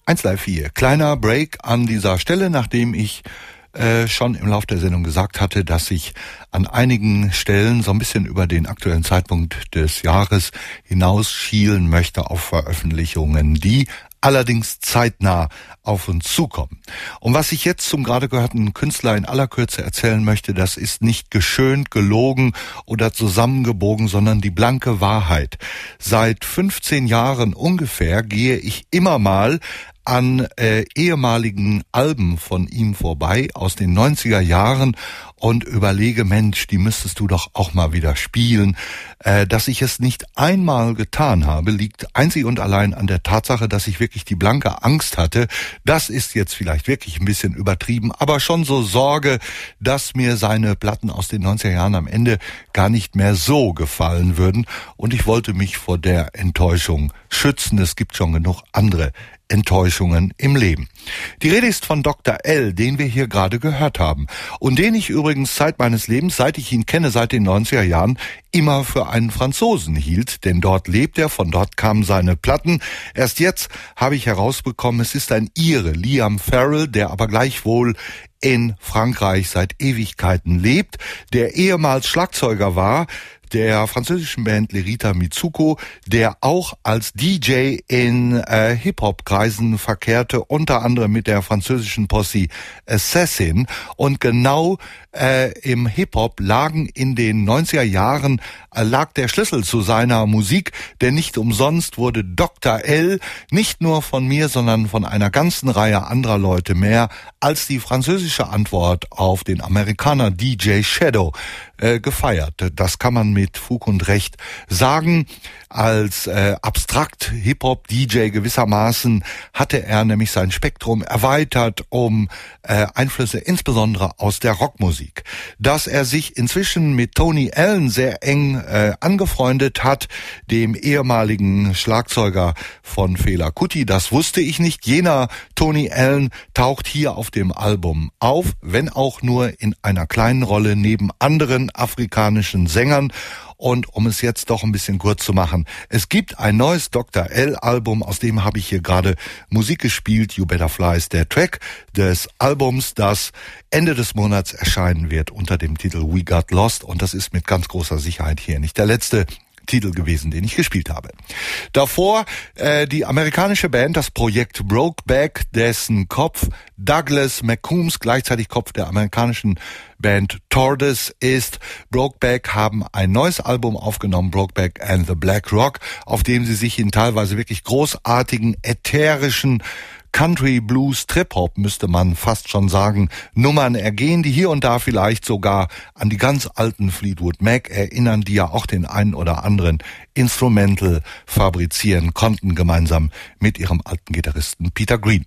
eins Live vier. Kleiner Break an dieser Stelle, nachdem ich äh, schon im Laufe der Sendung gesagt hatte, dass ich an einigen Stellen so ein bisschen über den aktuellen Zeitpunkt des Jahres hinaus schielen möchte auf Veröffentlichungen, die allerdings zeitnah auf uns zukommen. Und was ich jetzt zum gerade gehörten Künstler in aller Kürze erzählen möchte, das ist nicht geschönt, gelogen oder zusammengebogen, sondern die blanke Wahrheit. Seit fünfzehn Jahren ungefähr gehe ich immer mal an äh, ehemaligen Alben von ihm vorbei aus den neunziger Jahren und überlege, Mensch, die müsstest du doch auch mal wieder spielen. Äh, dass ich es nicht einmal getan habe, liegt einzig und allein an der Tatsache, dass ich wirklich die blanke Angst hatte. Das ist jetzt vielleicht wirklich ein bisschen übertrieben, aber schon so Sorge, dass mir seine Platten aus den neunziger Jahren am Ende gar nicht mehr so gefallen würden. Und ich wollte mich vor der Enttäuschung schützen. Es gibt schon genug andere Enttäuschungen im Leben. Die Rede ist von Doktor L., den wir hier gerade gehört haben und den ich übrigens Zeit meines Lebens, seit ich ihn kenne, seit den neunziger Jahren, immer für einen Franzosen hielt, denn dort lebt er, von dort kamen seine Platten. Erst jetzt habe ich herausbekommen, es ist ein Ire, Liam Farrell, der aber gleichwohl in Frankreich seit Ewigkeiten lebt, der ehemals Schlagzeuger war der französischen Band Lerita Mitsuko, der auch als D J in äh, Hip-Hop-Kreisen verkehrte, unter anderem mit der französischen Posse Assassin. Und genau äh, im Hip-Hop lagen in den neunziger Jahren, äh, lag der Schlüssel zu seiner Musik, denn nicht umsonst wurde Doktor L. nicht nur von mir, sondern von einer ganzen Reihe anderer Leute mehr als die französische Antwort auf den Amerikaner D J Shadow äh, gefeiert. Das kann man mit Fug und Recht sagen. Als äh, abstrakt Hip-Hop-D J gewissermaßen hatte er nämlich sein Spektrum erweitert um äh, Einflüsse insbesondere aus der Rockmusik. Dass er sich inzwischen mit Tony Allen sehr eng äh, angefreundet hat, dem ehemaligen Schlagzeuger von Fela Kuti, das wusste ich nicht. Jener Tony Allen taucht hier auf dem Album auf, wenn auch nur in einer kleinen Rolle neben anderen afrikanischen Sängern. Und um es jetzt doch ein bisschen kurz zu machen, es gibt ein neues Doktor L-Album, aus dem habe ich hier gerade Musik gespielt. You Better Fly ist der Track des Albums, das Ende des Monats erscheinen wird unter dem Titel We Got Lost. Und das ist mit ganz großer Sicherheit hier nicht der letzte Titel gewesen, den ich gespielt habe. Davor äh, die amerikanische Band, das Projekt Brokeback, dessen Kopf Douglas McCombs, gleichzeitig Kopf der amerikanischen Band Tortoise ist. Brokeback haben ein neues Album aufgenommen, Brokeback and the Black Rock, auf dem sie sich in teilweise wirklich großartigen, ätherischen Country, Blues, Trip-Hop, müsste man fast schon sagen, Nummern ergehen, die hier und da vielleicht sogar an die ganz alten Fleetwood Mac erinnern, die ja auch den einen oder anderen Instrumental fabrizieren konnten, gemeinsam mit ihrem alten Gitarristen Peter Green.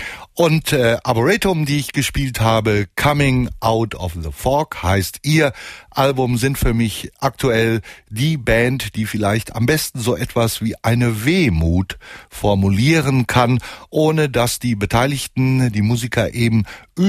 Und äh, Arboretum, die ich gespielt habe, Coming Out of the Fog, heißt ihr Album, sind für mich aktuell die Band, die vielleicht am besten so etwas wie eine Wehmut formulieren kann, ohne dass die Beteiligten, die Musiker eben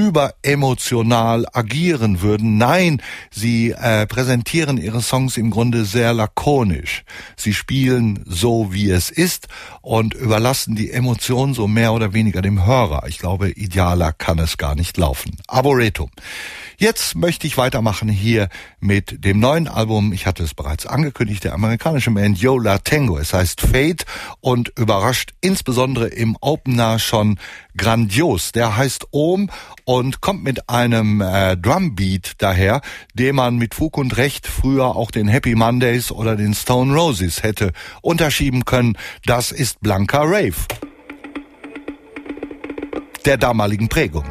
überemotional agieren würden. Nein, sie äh, präsentieren ihre Songs im Grunde sehr lakonisch. Sie spielen so, wie es ist und überlassen die Emotionen so mehr oder weniger dem Hörer. Ich glaube, idealer kann es gar nicht laufen. Arboretum. Jetzt möchte ich weitermachen hier mit dem neuen Album, ich hatte es bereits angekündigt, der amerikanischen Band Yo La Tengo. Es heißt Fate und überrascht insbesondere im Opener schon grandios. Der heißt Ohm und kommt mit einem äh, Drumbeat daher, den man mit Fug und Recht früher auch den Happy Mondays oder den Stone Roses hätte unterschieben können. Das ist blanker Rave der damaligen Prägung.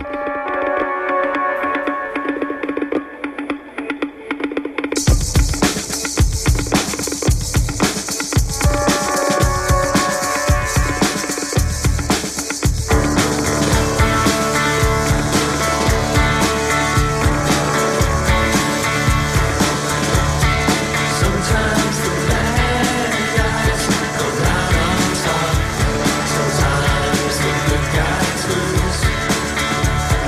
Sometimes the good guys lose.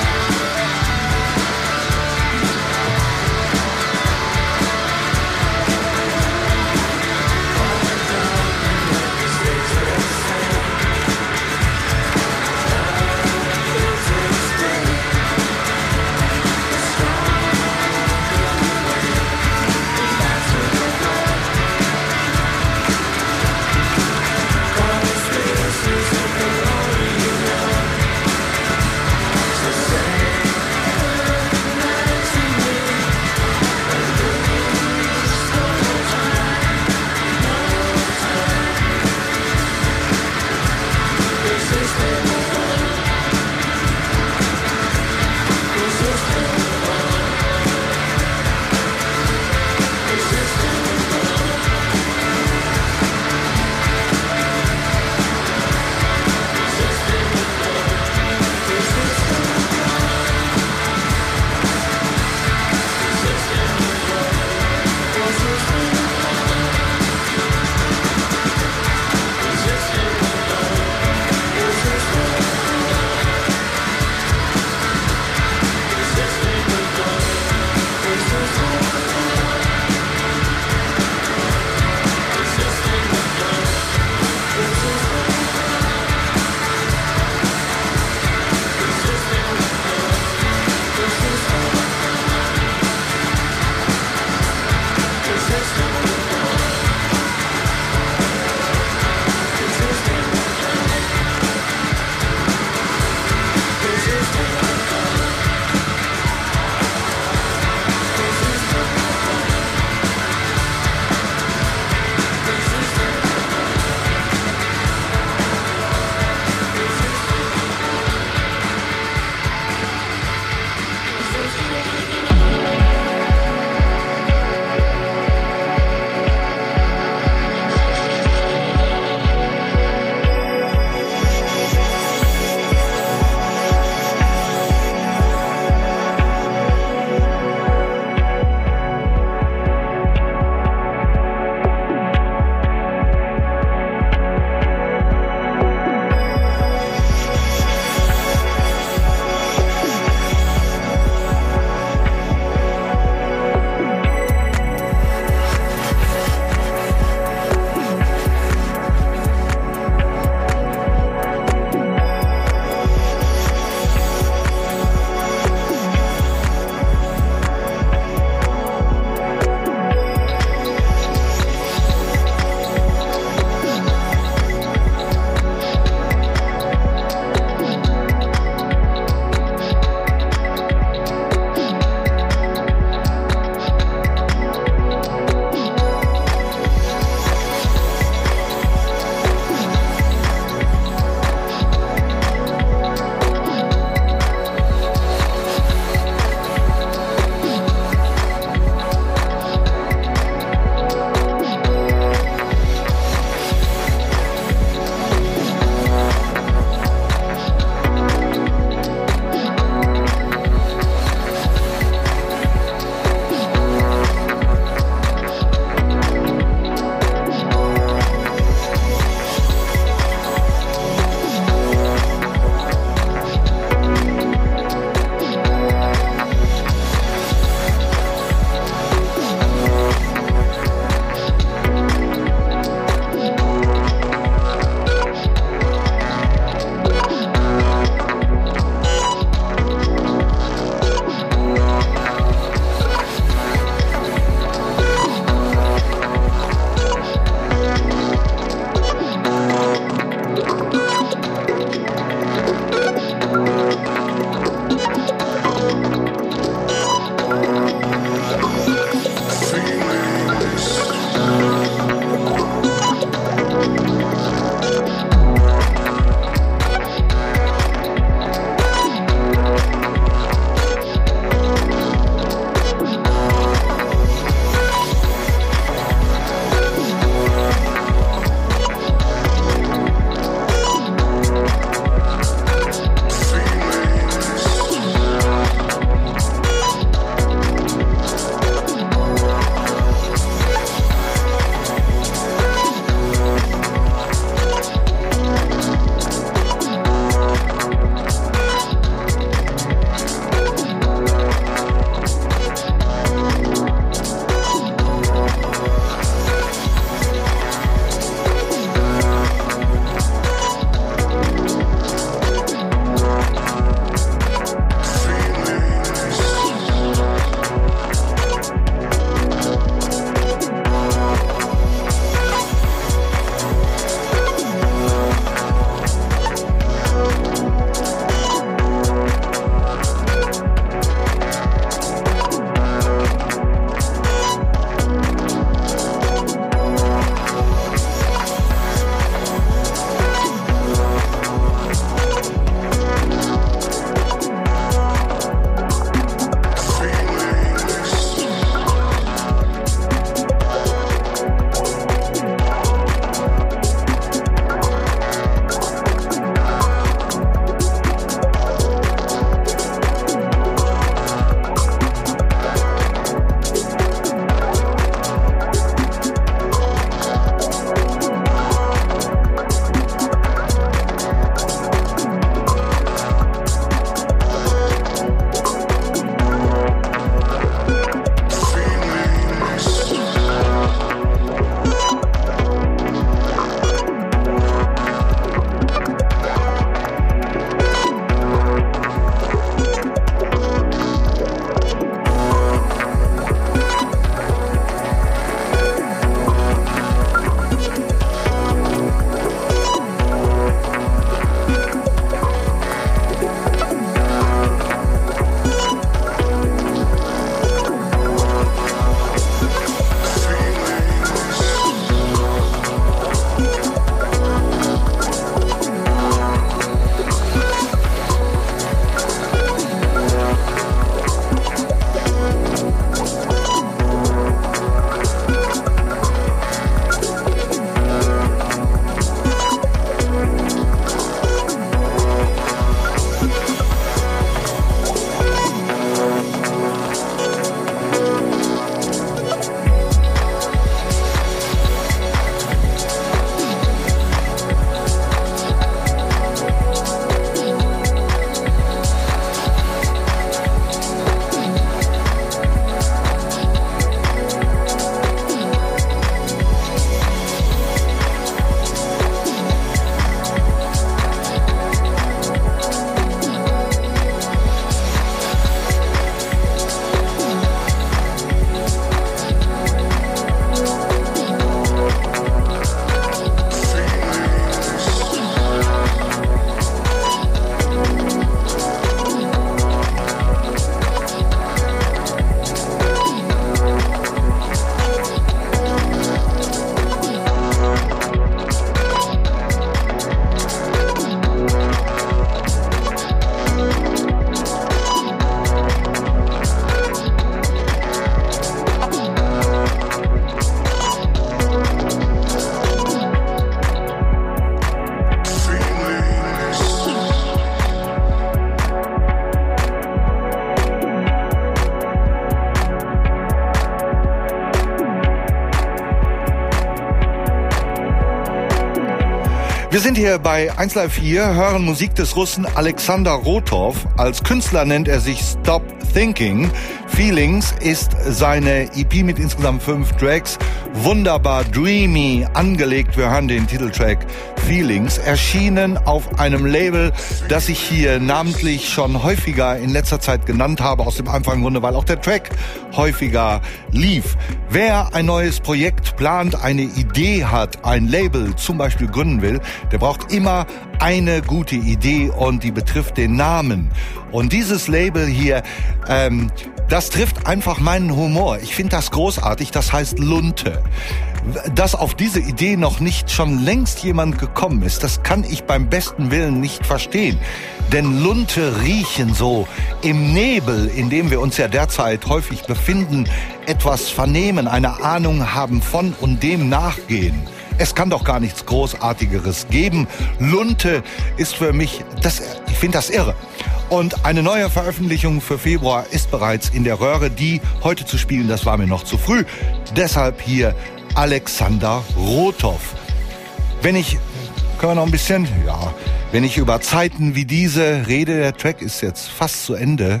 Wir sind hier bei eins Live vier, hören Musik des Russen Alexander Rotov. Als Künstler nennt er sich Stop Thinking. Feelings ist seine E P mit insgesamt fünf Tracks. Wunderbar dreamy angelegt. Wir hören den Titeltrack Feelings. Erschienen auf einem Label, das ich hier namentlich schon häufiger in letzter Zeit genannt habe. Aus dem einfachen Grunde, weil auch der Track häufiger lief. Wer ein neues Projekt plant, eine Idee hat, ein Label zum Beispiel gründen will, der braucht immer eine gute Idee und die betrifft den Namen. Und dieses Label hier, ähm, das trifft einfach meinen Humor. Ich finde das großartig, das heißt Lunte. Dass auf diese Idee noch nicht schon längst jemand gekommen ist, das kann ich beim besten Willen nicht verstehen. Denn Lunte riechen so im Nebel, in dem wir uns ja derzeit häufig befinden, etwas vernehmen, eine Ahnung haben von und dem nachgehen. Es kann doch gar nichts Großartigeres geben. Lunte ist für mich, das, ich finde das irre. Und eine neue Veröffentlichung für Februar ist bereits in der Röhre. Die heute zu spielen, das war mir noch zu früh. Deshalb hier Alexander Rotov. Wenn ich, können wir noch ein bisschen, ja, wenn ich über Zeiten wie diese rede, der Track ist jetzt fast zu Ende,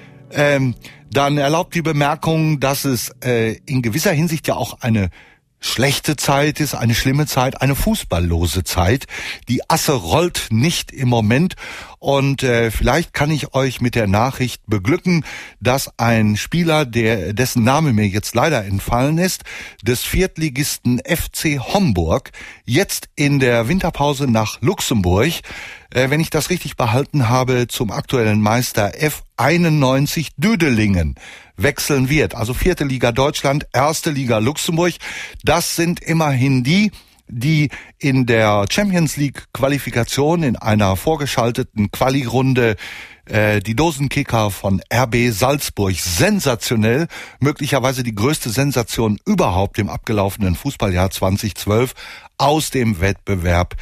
ähm, dann erlaubt die Bemerkung, dass es äh, in gewisser Hinsicht ja auch eine schlechte Zeit ist, eine schlimme Zeit, eine fußballlose Zeit. Die Asse rollt nicht im Moment und äh, vielleicht kann ich euch mit der Nachricht beglücken, dass ein Spieler, der dessen Name mir jetzt leider entfallen ist, des Viertligisten F C Homburg, jetzt in der Winterpause nach Luxemburg, äh, wenn ich das richtig behalten habe, zum aktuellen Meister F einundneunzig Düdelingen wechseln wird. Also vierte Liga Deutschland, erste Liga Luxemburg. Das sind immerhin die, die in der Champions League Qualifikation in einer vorgeschalteten Quali-Runde äh, die Dosenkicker von R B Salzburg sensationell, möglicherweise die größte Sensation überhaupt im abgelaufenen Fußballjahr zweitausendzwölf, aus dem Wettbewerb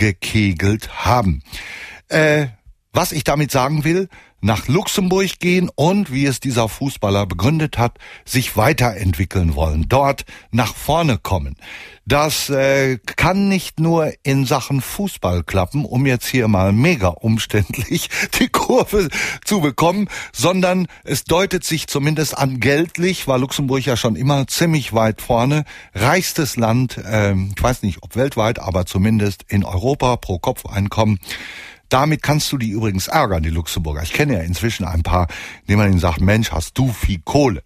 gekegelt haben. Äh, was ich damit sagen will, nach Luxemburg gehen und, wie es dieser Fußballer begründet hat, sich weiterentwickeln wollen, dort nach vorne kommen. Das äh, kann nicht nur in Sachen Fußball klappen, um jetzt hier mal mega umständlich die Kurve zu bekommen, sondern es deutet sich zumindest an geldlich, war Luxemburg ja schon immer ziemlich weit vorne, reichstes Land, äh, ich weiß nicht ob weltweit, aber zumindest in Europa pro Kopfeinkommen. Damit kannst du die übrigens ärgern, die Luxemburger. Ich kenne ja inzwischen ein paar, denen man ihnen sagt, Mensch, hast du viel Kohle.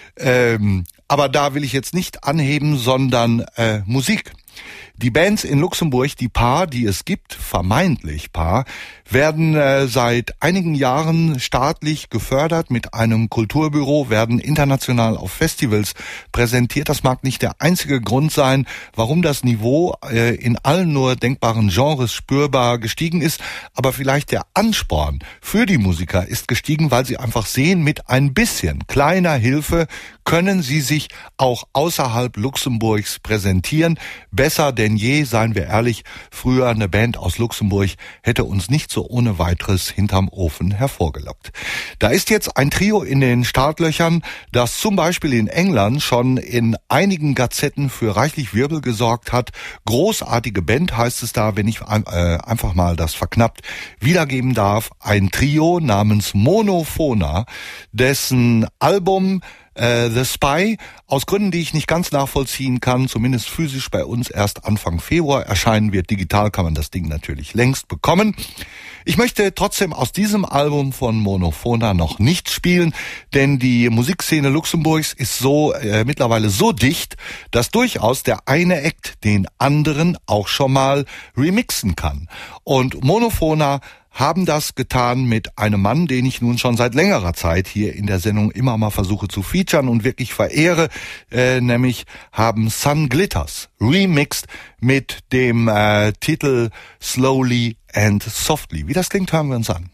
Ähm, aber da will ich jetzt nicht anheben, sondern äh, Musik. Die Bands in Luxemburg, die paar, die es gibt, vermeintlich paar, werden äh, seit einigen Jahren staatlich gefördert mit einem Kulturbüro, werden international auf Festivals präsentiert. Das mag nicht der einzige Grund sein, warum das Niveau äh, in allen nur denkbaren Genres spürbar gestiegen ist, aber vielleicht der Ansporn für die Musiker ist gestiegen, weil sie einfach sehen, mit ein bisschen kleiner Hilfe können sie sich auch außerhalb Luxemburgs präsentieren. Besser denn je, seien wir ehrlich, früher eine Band aus Luxemburg hätte uns nicht so ohne weiteres hinterm Ofen hervorgelockt. Da ist jetzt ein Trio in den Startlöchern, das zum Beispiel in England schon in einigen Gazetten für reichlich Wirbel gesorgt hat. Großartige Band heißt es da, wenn ich äh, einfach mal das verknappt wiedergeben darf. Ein Trio namens Monophona, dessen Album Uh, The Spy, aus Gründen, die ich nicht ganz nachvollziehen kann, zumindest physisch bei uns erst Anfang Februar erscheinen wird. Digital kann man das Ding natürlich längst bekommen. Ich möchte trotzdem aus diesem Album von Monophona noch nicht spielen, denn die Musikszene Luxemburgs ist so äh, mittlerweile so dicht, dass durchaus der eine Act den anderen auch schon mal remixen kann. Und Monophona haben das getan mit einem Mann, den ich nun schon seit längerer Zeit hier in der Sendung immer mal versuche zu featuren und wirklich verehre, äh, nämlich haben Sun Glitters remixed mit dem äh, Titel Slowly and Softly. Wie das klingt, hören wir uns an.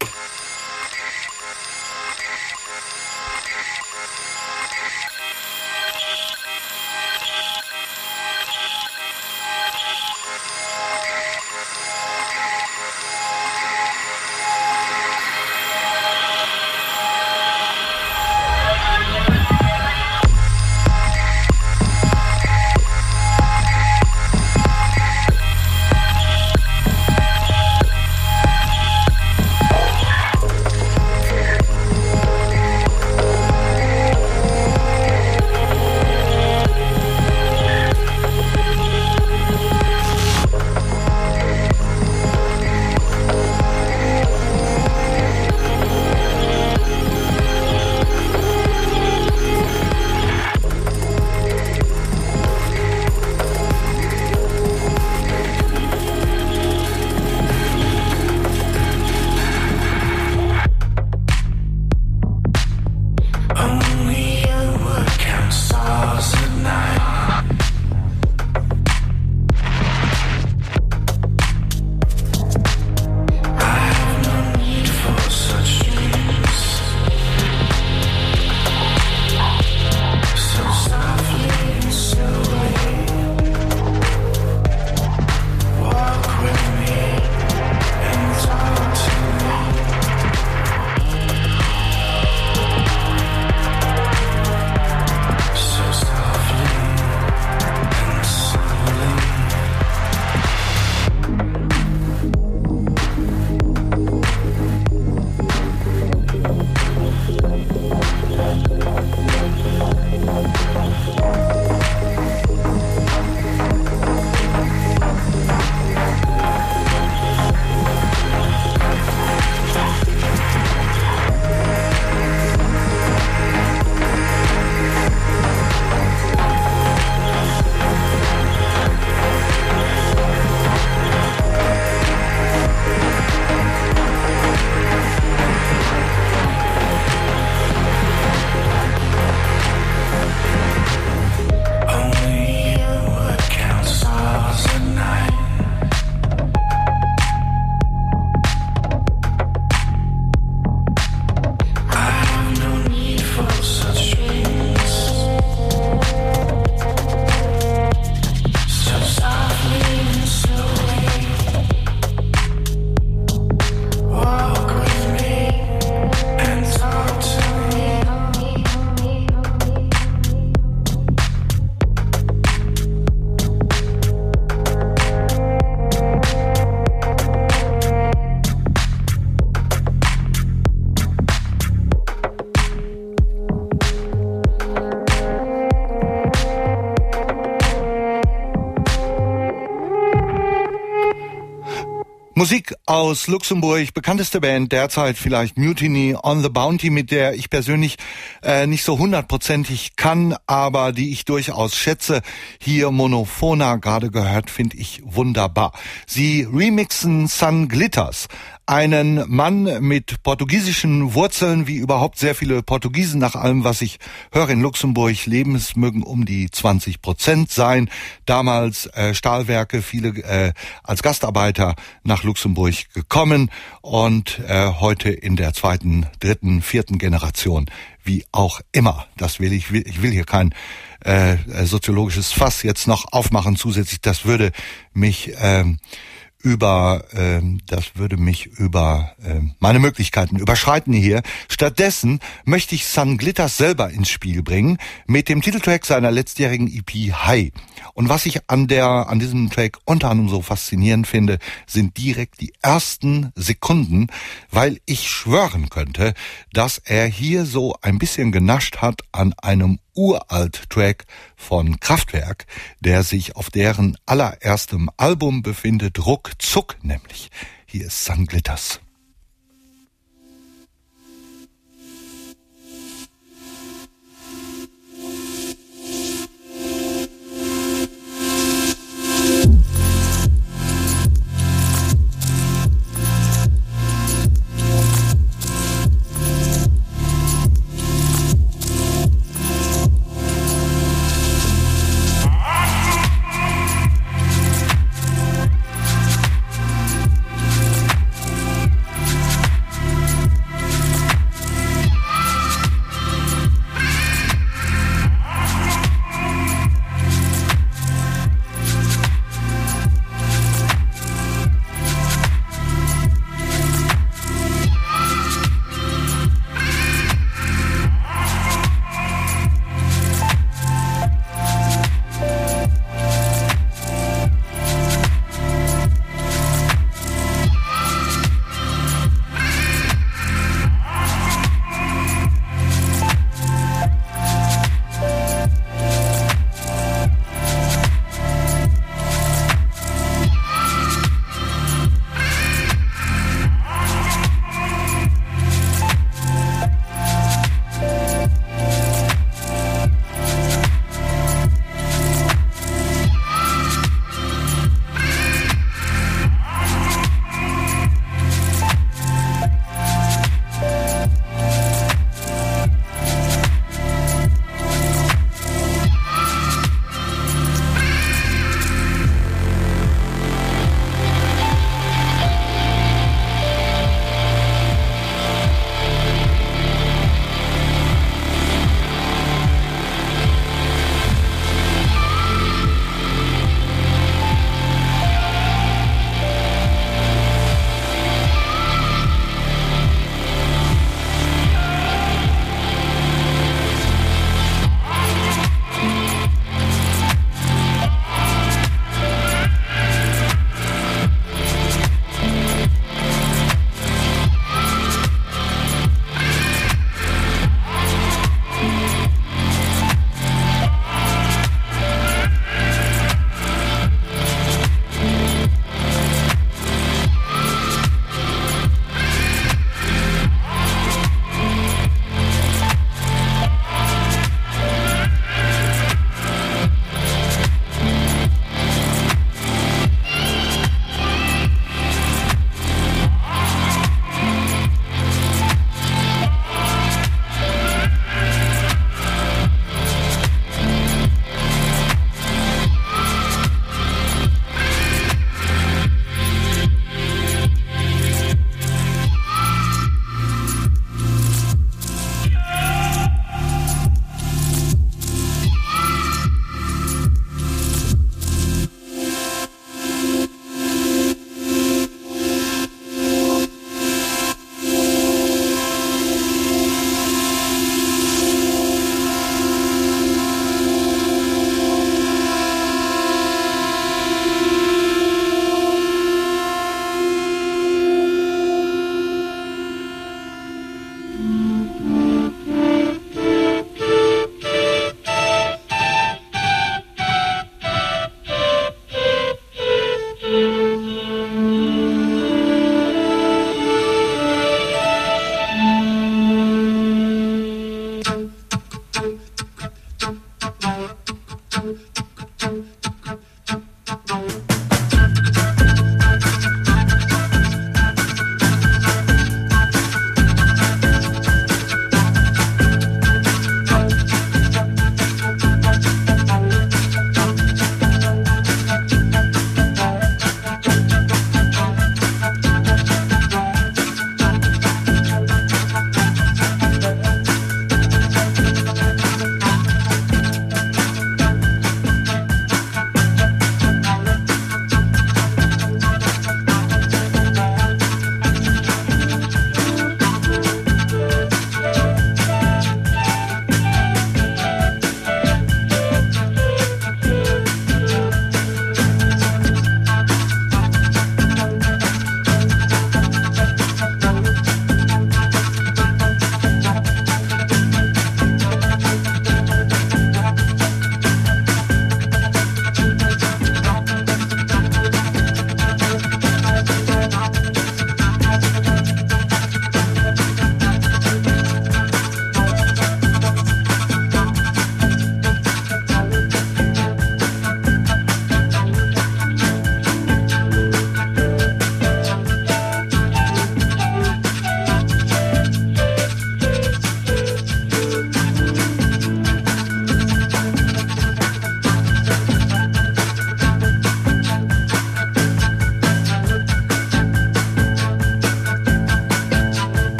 Musik aus Luxemburg, bekannteste Band derzeit vielleicht Mutiny on the Bounty, mit der ich persönlich äh, nicht so hundertprozentig kann, aber die ich durchaus schätze. Hier Monophona, gerade gehört, finde ich wunderbar. Sie remixen Sun Glitters, einen Mann mit portugiesischen Wurzeln, wie überhaupt sehr viele Portugiesen, nach allem, was ich höre in Luxemburg, leben. Es mögen um die zwanzig Prozent sein. Damals äh, Stahlwerke, viele äh, als Gastarbeiter nach Luxemburg gekommen und äh, heute in der zweiten, dritten, vierten Generation, wie auch immer. Das will ich, will, ich will hier kein äh, soziologisches Fass jetzt noch aufmachen zusätzlich. Das würde mich ähm, über, ähm, das würde mich über ähm, meine Möglichkeiten überschreiten hier. Stattdessen möchte ich Sun Glitters selber ins Spiel bringen mit dem Titeltrack seiner letztjährigen E P High. Und was ich an der, an diesem Track unter anderem so faszinierend finde, sind direkt die ersten Sekunden, weil ich schwören könnte, dass er hier so ein bisschen genascht hat an einem Uralt-Track von Kraftwerk, der sich auf deren allererstem Album befindet, Ruckzuck nämlich. Hier ist Sun Glitters.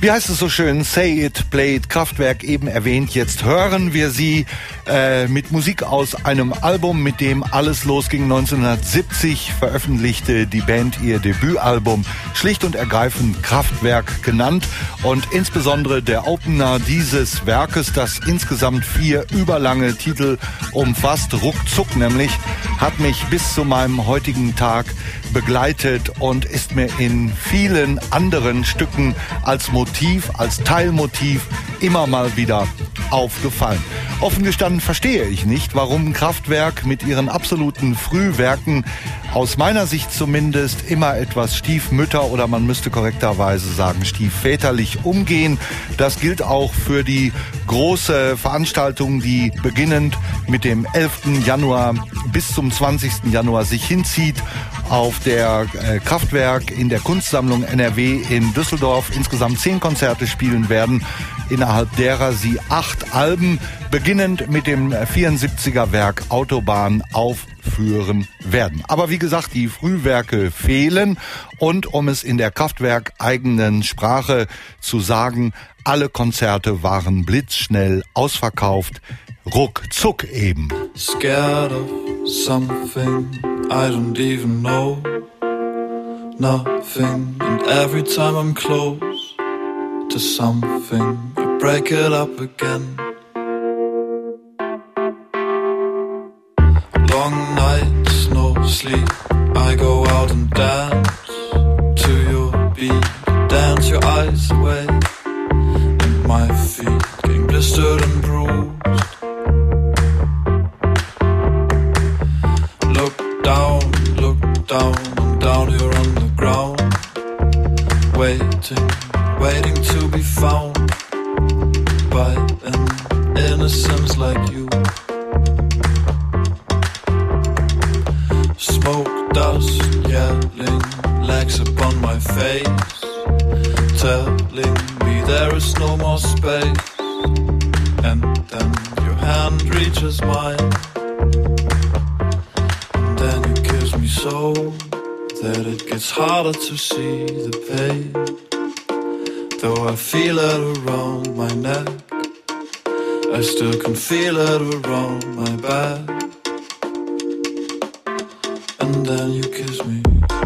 Wie heißt es so schön? Say It, Play It, Kraftwerk eben erwähnt. Jetzt hören wir sie äh, mit Musik aus einem Album, mit dem alles losging. neunzehnhundertsiebzig veröffentlichte die Band ihr Debütalbum, schlicht und ergreifend Kraftwerk genannt. Und insbesondere der Opener dieses Werkes, das insgesamt vier überlange Titel umfasst, Ruckzuck nämlich, hat mich bis zu meinem heutigen Tag begleitet und ist mir in vielen anderen Stücken als Motiv, als Teilmotiv immer mal wieder aufgefallen. Offen gestanden verstehe ich nicht, warum Kraftwerk mit ihren absoluten Frühwerken aus meiner Sicht zumindest immer etwas stiefmütter oder man müsste korrekterweise sagen stiefväterlich umgehen. Das gilt auch für die große Veranstaltung, die beginnend mit dem elften Januar bis zum zwanzigsten Januar sich hinzieht auf der äh, Kraftwerk in der Kunstsammlung N R W in Düsseldorf insgesamt zehn Konzerte spielen werden, innerhalb derer sie acht Alben, beginnend mit dem vierundsiebziger Werk Autobahn, aufführen werden. Aber wie gesagt, die Frühwerke fehlen und um es in der Kraftwerk eigenen Sprache zu sagen, alle Konzerte waren blitzschnell ausverkauft. Ruckzuck eben. Scared of something I don't even know. Nothing, and every time I'm close to something, I break it up again. Long nights, no sleep, I go out and dance to your beat, dance your eyes away, and my feet getting blistered and bruised. Down, look down, I'm down here on the ground, waiting, waiting to be found by an innocence like you. Smoke, dust, yelling, legs upon my face, telling me there is no more space, and then your hand reaches mine. So that it gets harder to see the pain, though I feel it around my neck, I still can feel it around my back. And then you kiss me.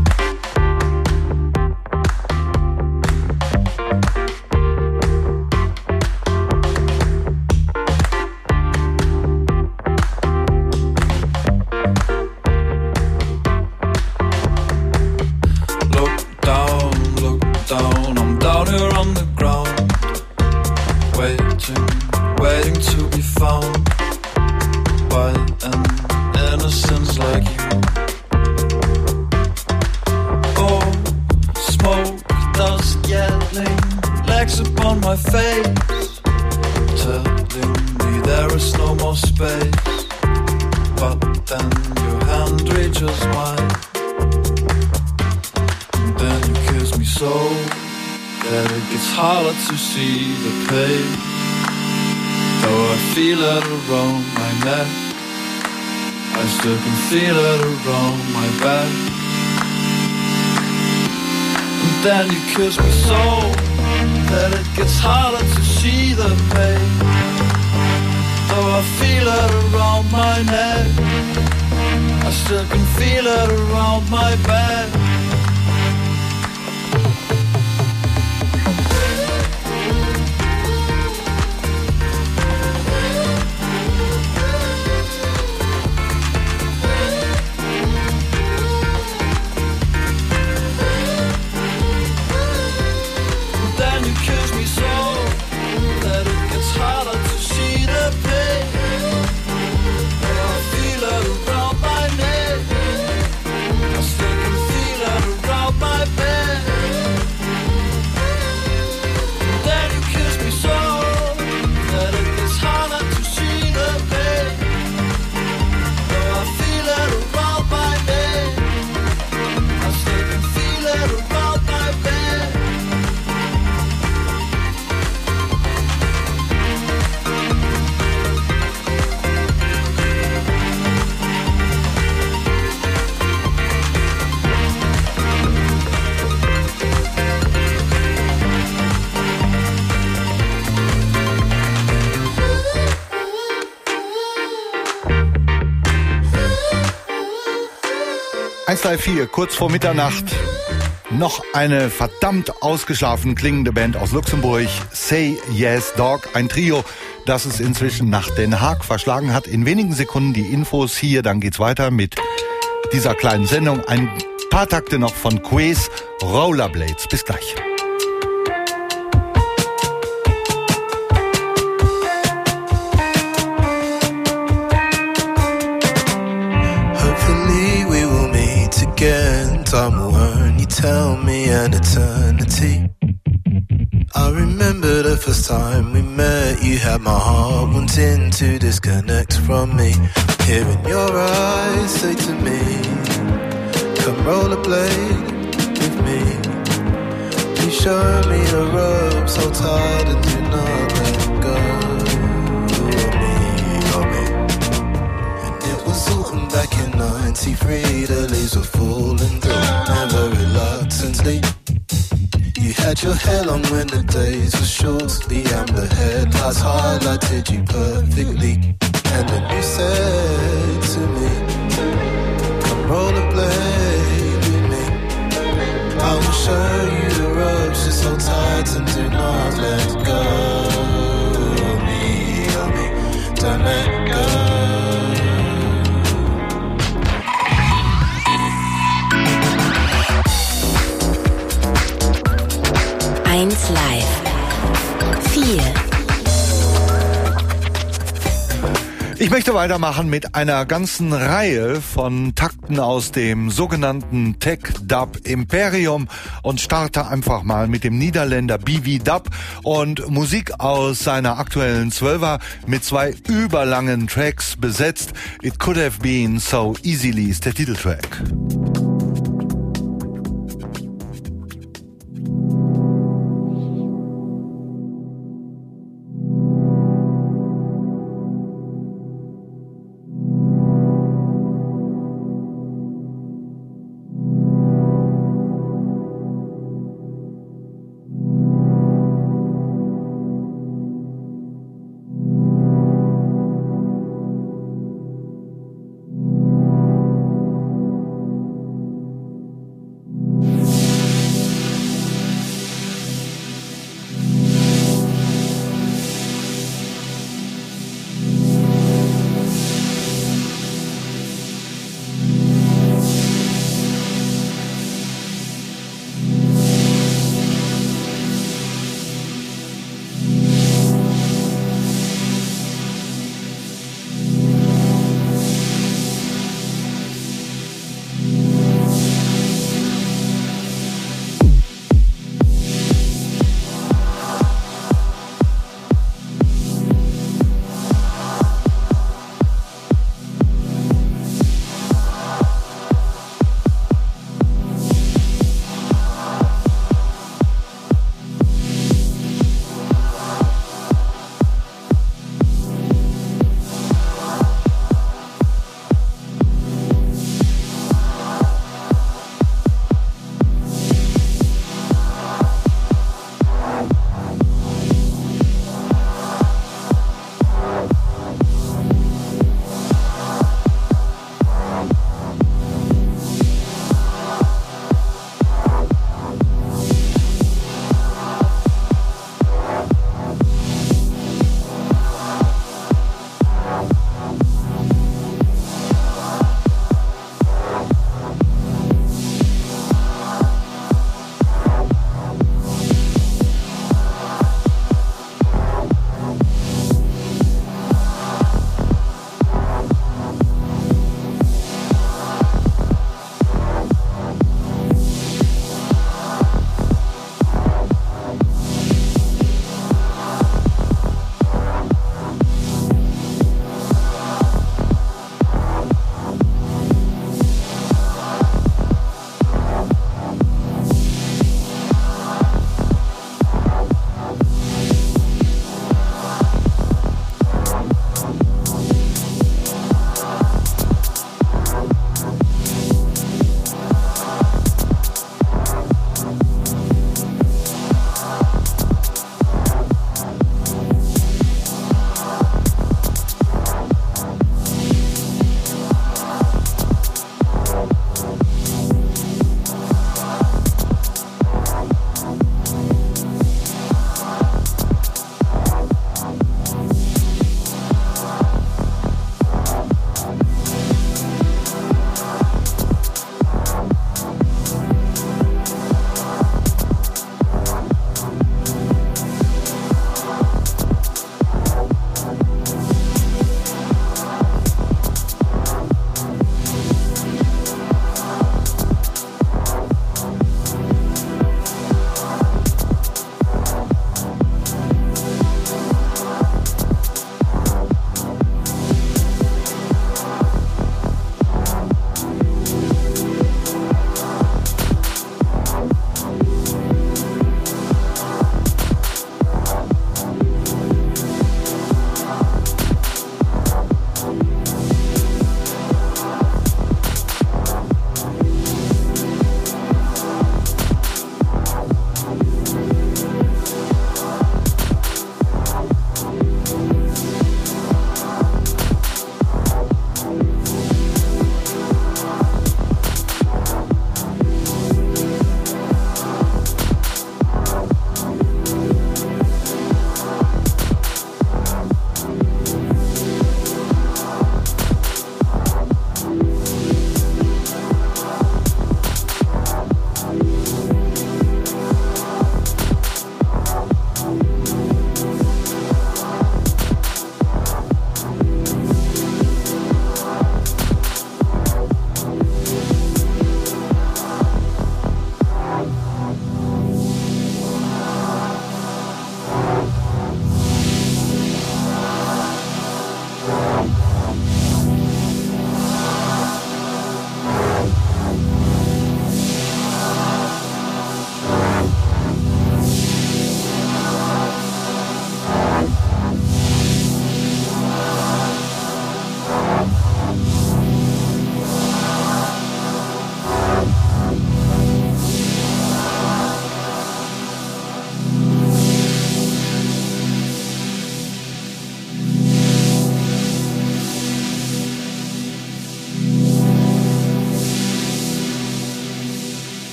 To see the pain, though I feel it around my neck, I still can feel it around my back. And then you kiss me so that it gets harder to see the pain, though I feel it around my neck, I still can feel it around my back. Feel it eins drei vier, kurz vor Mitternacht. Noch eine verdammt ausgeschlafen klingende Band aus Luxemburg, Say Yes Dog, ein Trio, das es inzwischen nach Den Haag verschlagen hat. In wenigen Sekunden die Infos hier, dann geht's weiter mit dieser kleinen Sendung. Ein paar Takte noch von Ques Rollerblades. Bis gleich. Again, time will earn, you tell me an eternity. I remember the first time we met, you had my heart wanting to disconnect from me. Hearing your eyes say to me, come rollerblade with me. Please show me the ropes, hold tight and do not let go of me, of me. And it was autumn back in ninety-three, the leaves were falling through, never reluctantly. You had your hair long when the days were short, the amber headlights highlighted you perfectly. And then you said to me, come rollerblade with me. I will show you the ropes, just hold tight and do not let go of me, of me, don't let go. eins Live vier. Ich möchte weitermachen mit einer ganzen Reihe von Takten aus dem sogenannten Tech-Dub Imperium und starte einfach mal mit dem Niederländer B V Dub und Musik aus seiner aktuellen Zwölfer mit zwei überlangen Tracks besetzt. It Could Have Been So Easily ist der Titeltrack.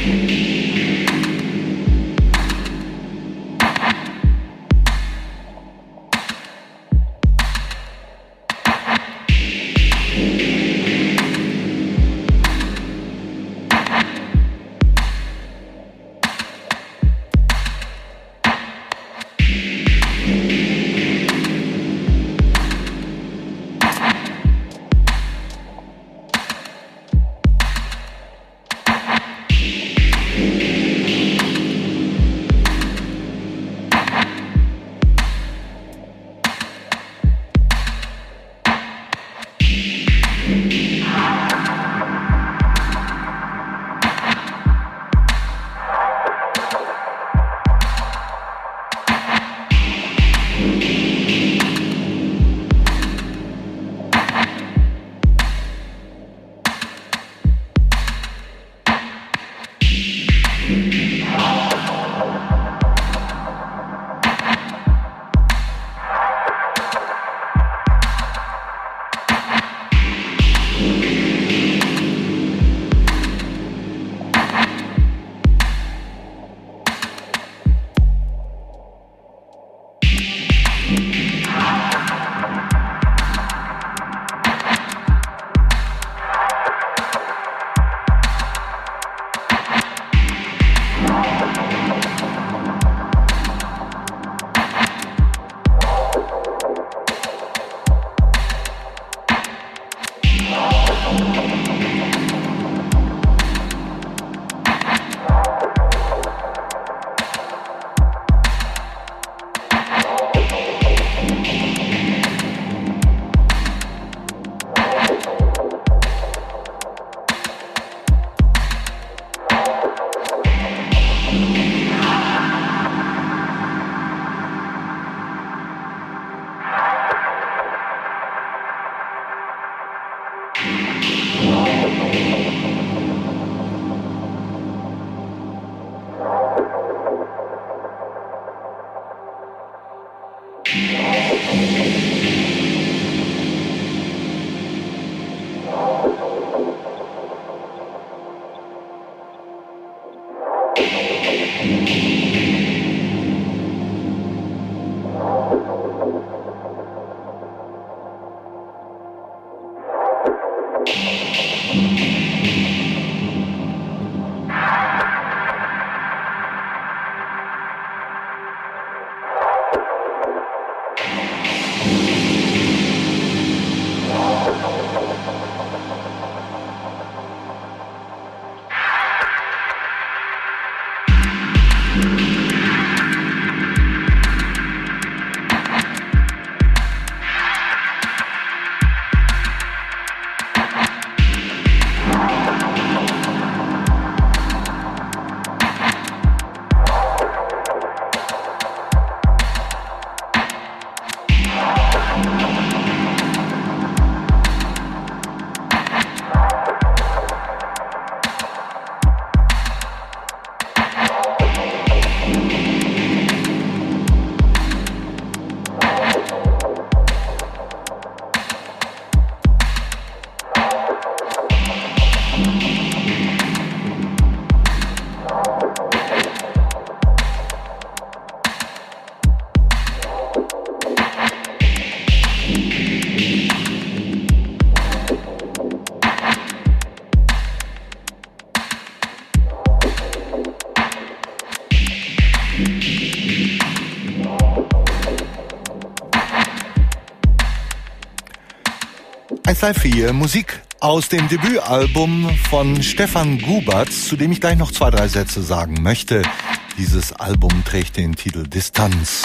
eins drei vier, Musik aus dem Debütalbum von Stefan Gubatz, zu dem ich gleich noch zwei, drei Sätze sagen möchte. Dieses Album trägt den Titel Distanz.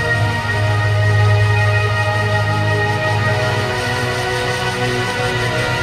We'll be right back.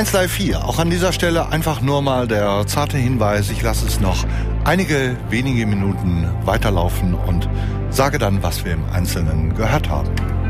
eins Live vier, auch an dieser Stelle einfach nur mal der zarte Hinweis, ich lasse es noch einige wenige Minuten weiterlaufen und sage dann, was wir im Einzelnen gehört haben.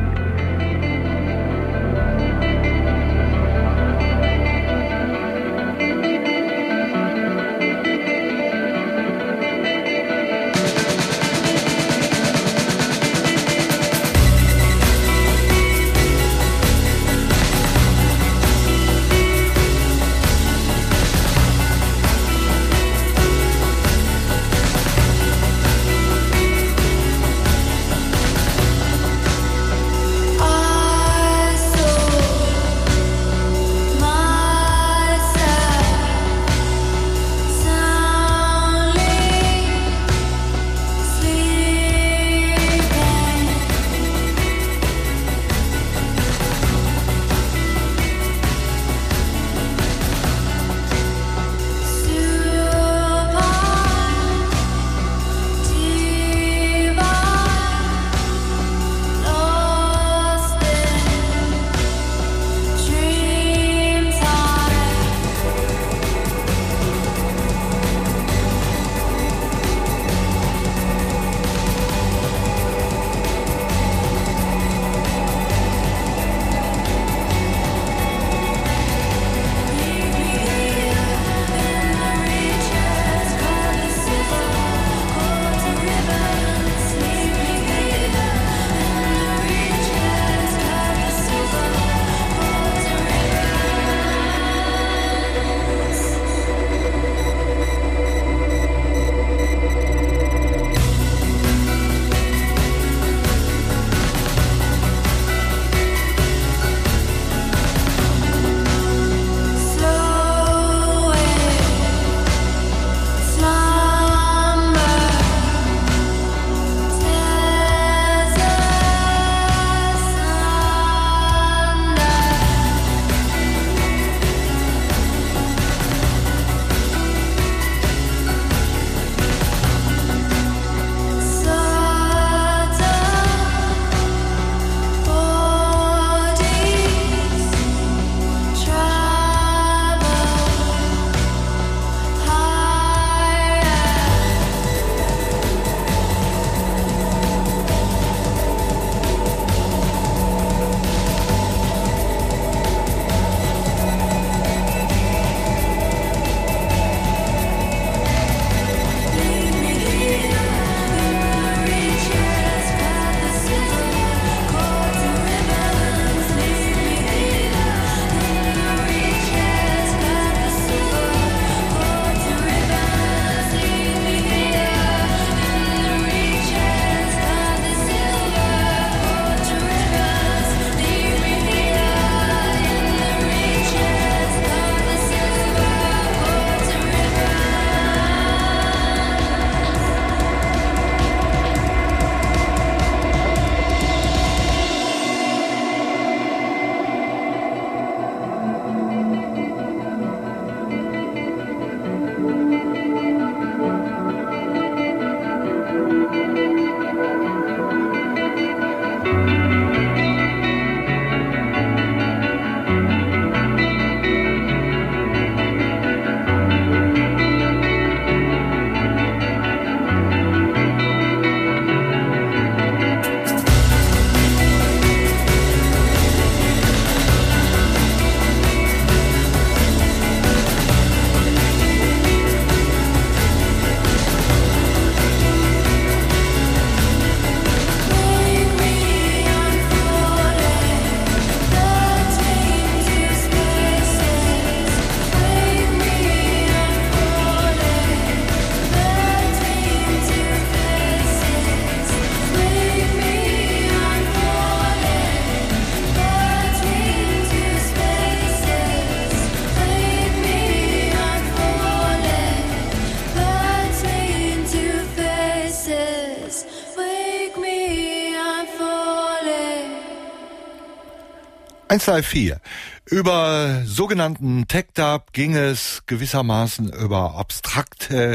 eins Live vier. Über sogenannten Tech-Dub ging es gewissermaßen über abstrakte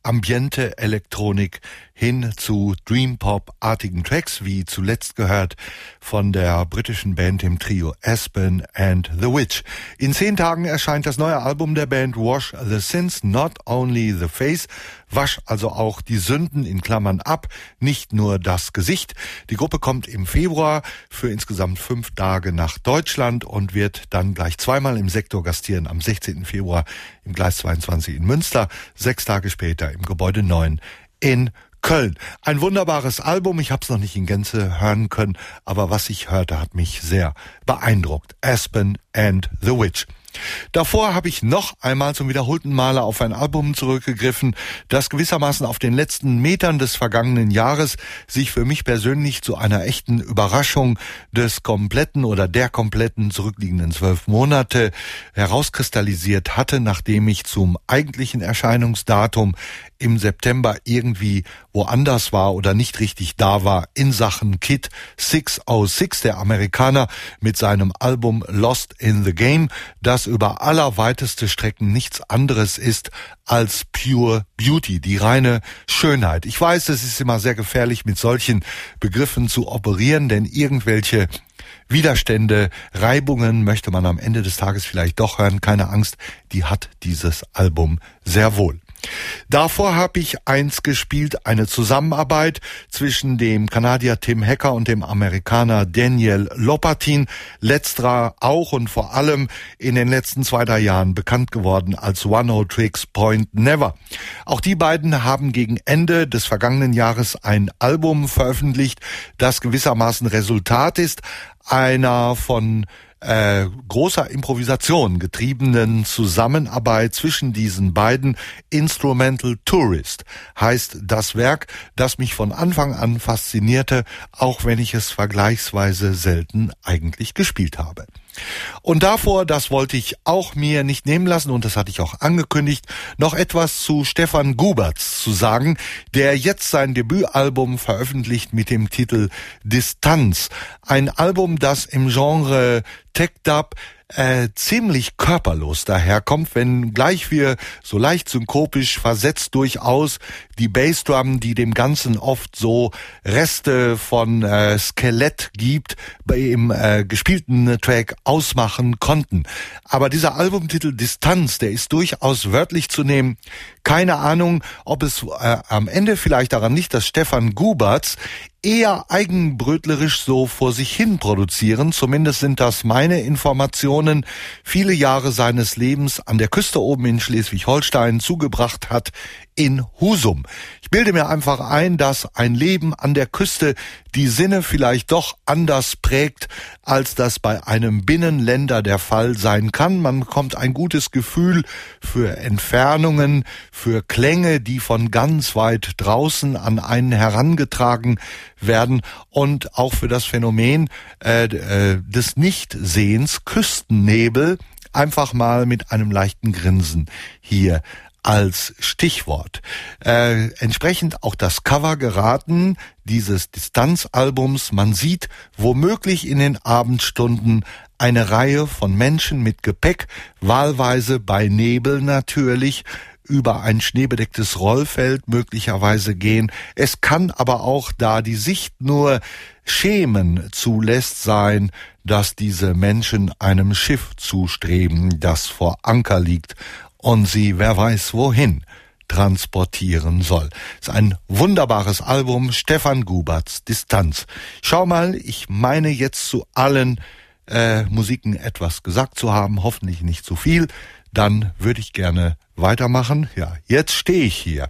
Ambiente Elektronik hin zu Dream Pop-artigen Tracks, wie zuletzt gehört von der britischen Band im Trio Aspen and the Witch. In zehn Tagen erscheint das neue Album der Band Wash the Sins, Not Only the Face. Wasch also auch die Sünden in Klammern ab, nicht nur das Gesicht. Die Gruppe kommt im Februar für insgesamt fünf Tage nach Deutschland und wird dann gleich zweimal im Sektor gastieren, am sechzehnten Februar im Gleis zweiundzwanzig in Münster, sechs Tage später im Gebäude neun in Köln. Ein wunderbares Album, ich habe es noch nicht in Gänze hören können, aber was ich hörte, hat mich sehr beeindruckt. Aspen and the Witch. Davor habe ich noch einmal zum wiederholten Male auf ein Album zurückgegriffen, das gewissermaßen auf den letzten Metern des vergangenen Jahres sich für mich persönlich zu einer echten Überraschung des kompletten oder der kompletten zurückliegenden zwölf Monate herauskristallisiert hatte, nachdem ich zum eigentlichen Erscheinungsdatum im September irgendwie woanders war oder nicht richtig da war in Sachen Kid sechshundertsechs, der Amerikaner mit seinem Album Lost in the Game, das über allerweiteste Strecken nichts anderes ist als Pure Beauty, die reine Schönheit. Ich weiß, es ist immer sehr gefährlich, mit solchen Begriffen zu operieren, denn irgendwelche Widerstände, Reibungen möchte man am Ende des Tages vielleicht doch hören. Keine Angst, die hat dieses Album sehr wohl. Davor habe ich eins gespielt, eine Zusammenarbeit zwischen dem Kanadier Tim Hecker und dem Amerikaner Daniel Lopatin. Letzterer auch und vor allem in den letzten zwei, drei Jahren bekannt geworden als One Oh Tricks Point Never. Auch die beiden haben gegen Ende des vergangenen Jahres ein Album veröffentlicht, das gewissermaßen Resultat ist einer von Äh, großer Improvisation getriebenen Zusammenarbeit zwischen diesen beiden. Instrumental Tourist heißt das Werk, das mich von Anfang an faszinierte, auch wenn ich es vergleichsweise selten eigentlich gespielt habe. Und davor, das wollte ich auch mir nicht nehmen lassen, und das hatte ich auch angekündigt, noch etwas zu Stefan Guberts zu sagen, der jetzt sein Debütalbum veröffentlicht mit dem Titel Distanz. Ein Album, das im Genre Tech-Dub äh, ziemlich körperlos daherkommt, wenn gleich wir so leicht synkopisch versetzt durchaus die Bassdrum, die dem Ganzen oft so Reste von äh, Skelett gibt, bei im äh, gespielten Track ausmachen konnten. Aber dieser Albumtitel Distanz, der ist durchaus wörtlich zu nehmen. Keine Ahnung, ob es äh, am Ende vielleicht daran liegt, dass Stefan Guberts eher eigenbrötlerisch so vor sich hin produzieren. Zumindest sind das meine Informationen. Viele Jahre seines Lebens an der Küste oben in Schleswig-Holstein zugebracht hat in Husum. Ich bilde mir einfach ein, dass ein Leben an der Küste die Sinne vielleicht doch anders prägt, als das bei einem Binnenländer der Fall sein kann. Man bekommt ein gutes Gefühl für Entfernungen, für Klänge, die von ganz weit draußen an einen herangetragen werden, und auch für das Phänomen äh, äh, des Nichtsehens, Küstennebel, einfach mal mit einem leichten Grinsen hier als Stichwort. Äh, entsprechend auch das Cover geraten dieses Distanzalbums. Man sieht womöglich in den Abendstunden eine Reihe von Menschen mit Gepäck, wahlweise bei Nebel natürlich, über ein schneebedecktes Rollfeld möglicherweise gehen. Es kann aber auch, da die Sicht nur Schemen zulässt, sein, dass diese Menschen einem Schiff zustreben, das vor Anker liegt und sie, wer weiß wohin, transportieren soll. Ist ein wunderbares Album, Stefan Guberts Distanz. Schau mal, ich meine jetzt zu allen äh, Musiken etwas gesagt zu haben, hoffentlich nicht zu viel. Dann würde ich gerne weitermachen. Ja, jetzt stehe ich hier.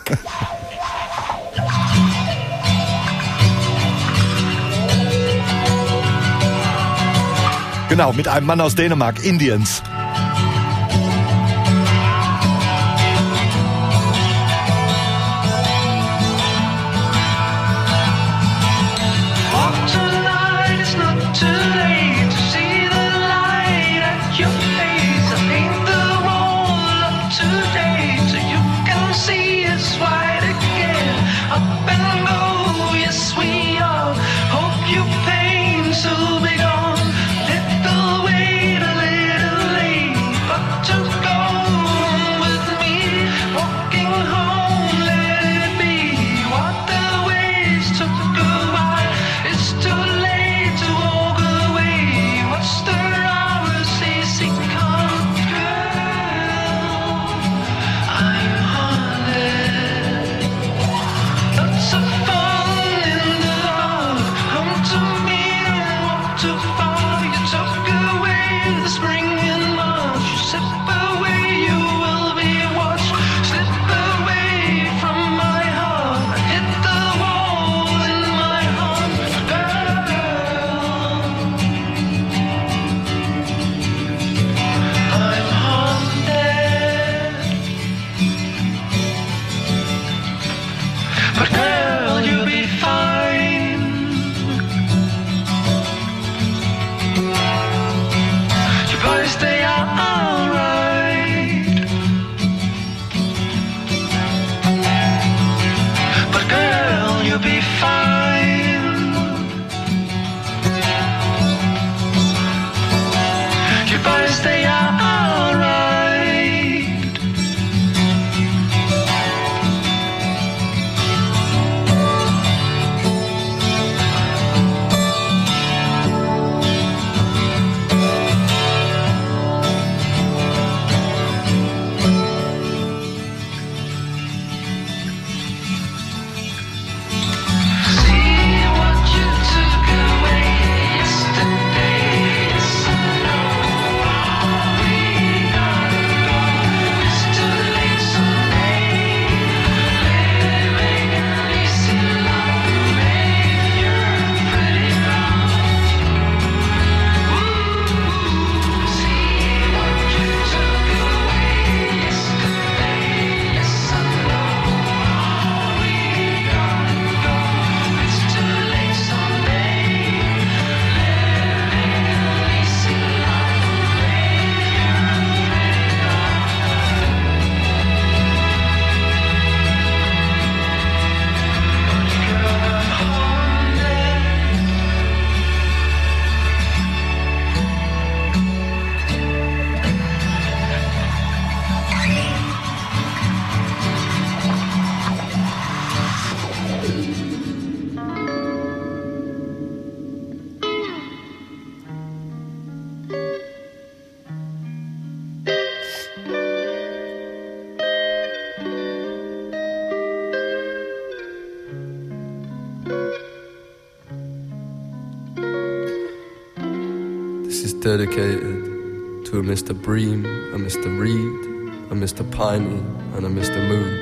Genau, mit einem Mann aus Dänemark, Indiens. Hope your pain will be gone. Let the weight a little late. dedicated to a Mister Bream, a Mister Reed, a Mister Piney, and a Mister Mood.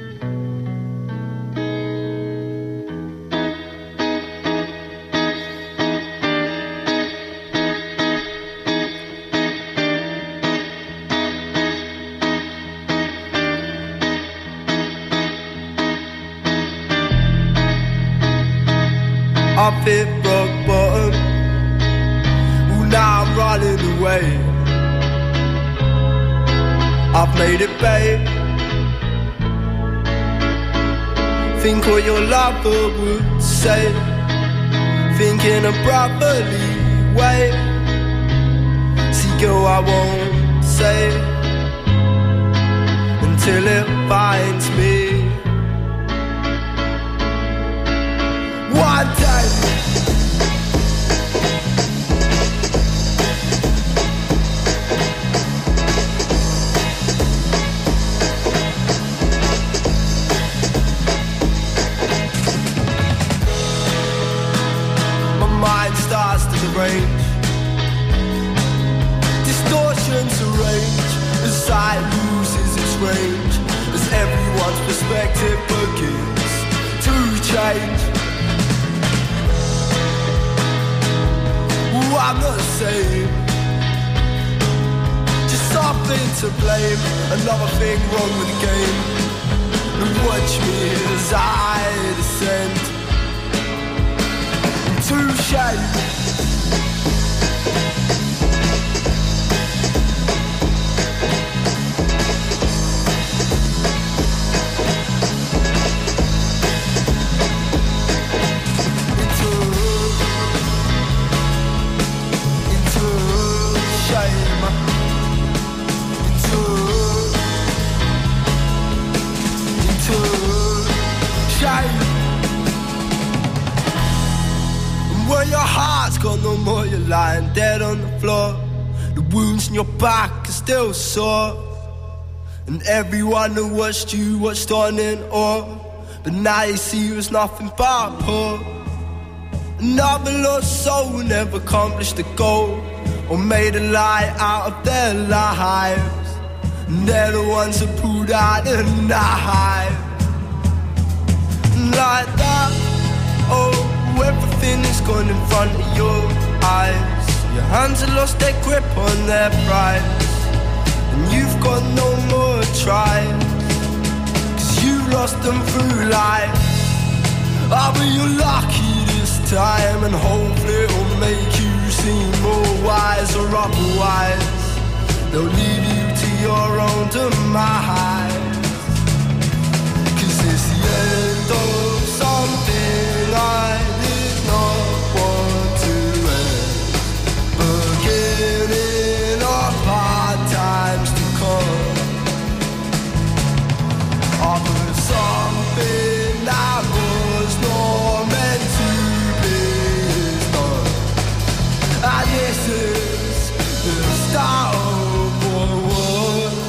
I've hit rock bottom. Ooh, now I'm running away. I've made it, babe. Think what your lover would say. Think in a brotherly way. See, girl, I won't say until it finds me. One day my mind starts to derange. Distortions arrange as sight loses its range, as everyone's perspective begins to change. I'm not the same. Just something to blame. Another thing wrong with the game. And watch me as I descend into shame. Your heart's got no more, you're lying dead on the floor. The wounds in your back are still sore. And everyone who watched you watched on in awe. But now you see you as nothing but poor. Another lost soul who never accomplished a goal or made a lie out of their lives. And they're the ones who pulled out the knife. Like that, oh, everything is gone in front of your eyes. Your hands have lost their grip on their prize, and you've got no more tries, cause you lost them through life. Oh, but you're lucky this time, and hopefully it'll make you seem more wise, or otherwise they'll leave you to your own demise. Cause it's the end of something I not want to end, beginning of hard times to come. Of something that was not meant to be is done, and this is the start of what was.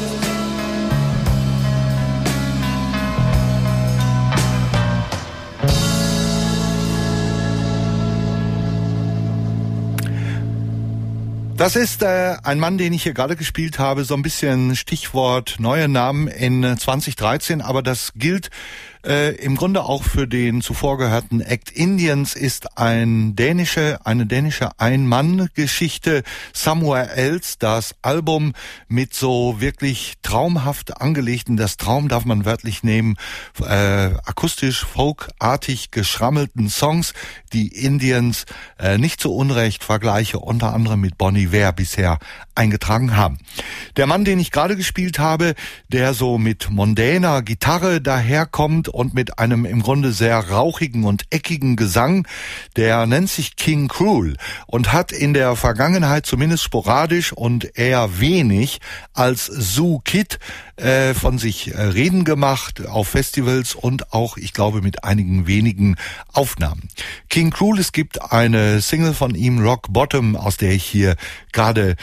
Das ist äh, ein Mann, den ich hier gerade gespielt habe, so ein bisschen Stichwort neue Namen in zwanzig dreizehn, aber das gilt äh, im Grunde auch für den zuvor gehörten Act Indians. Ist ein dänische, eine dänische Ein-Mann-Geschichte. Somewhere Else, das Album mit so wirklich traumhaft angelegten, das Traum darf man wörtlich nehmen, äh, akustisch, folkartig geschrammelten Songs, die Indians äh, nicht zu Unrecht Vergleiche unter anderem mit Bon Iver bisher eingetragen haben. Der Mann, den ich gerade gespielt habe, der so mit mondäner Gitarre daherkommt und mit einem im Grunde sehr rauchigen und eckigen Gesang, der nennt sich King Krule und hat in der Vergangenheit zumindest sporadisch und eher wenig als Zoo Kid äh, von sich äh, reden gemacht auf Festivals und auch, ich glaube, mit einigen wenigen Aufnahmen. King Krule, es gibt eine Single von ihm, Rock Bottom, aus der ich hier gerade Musik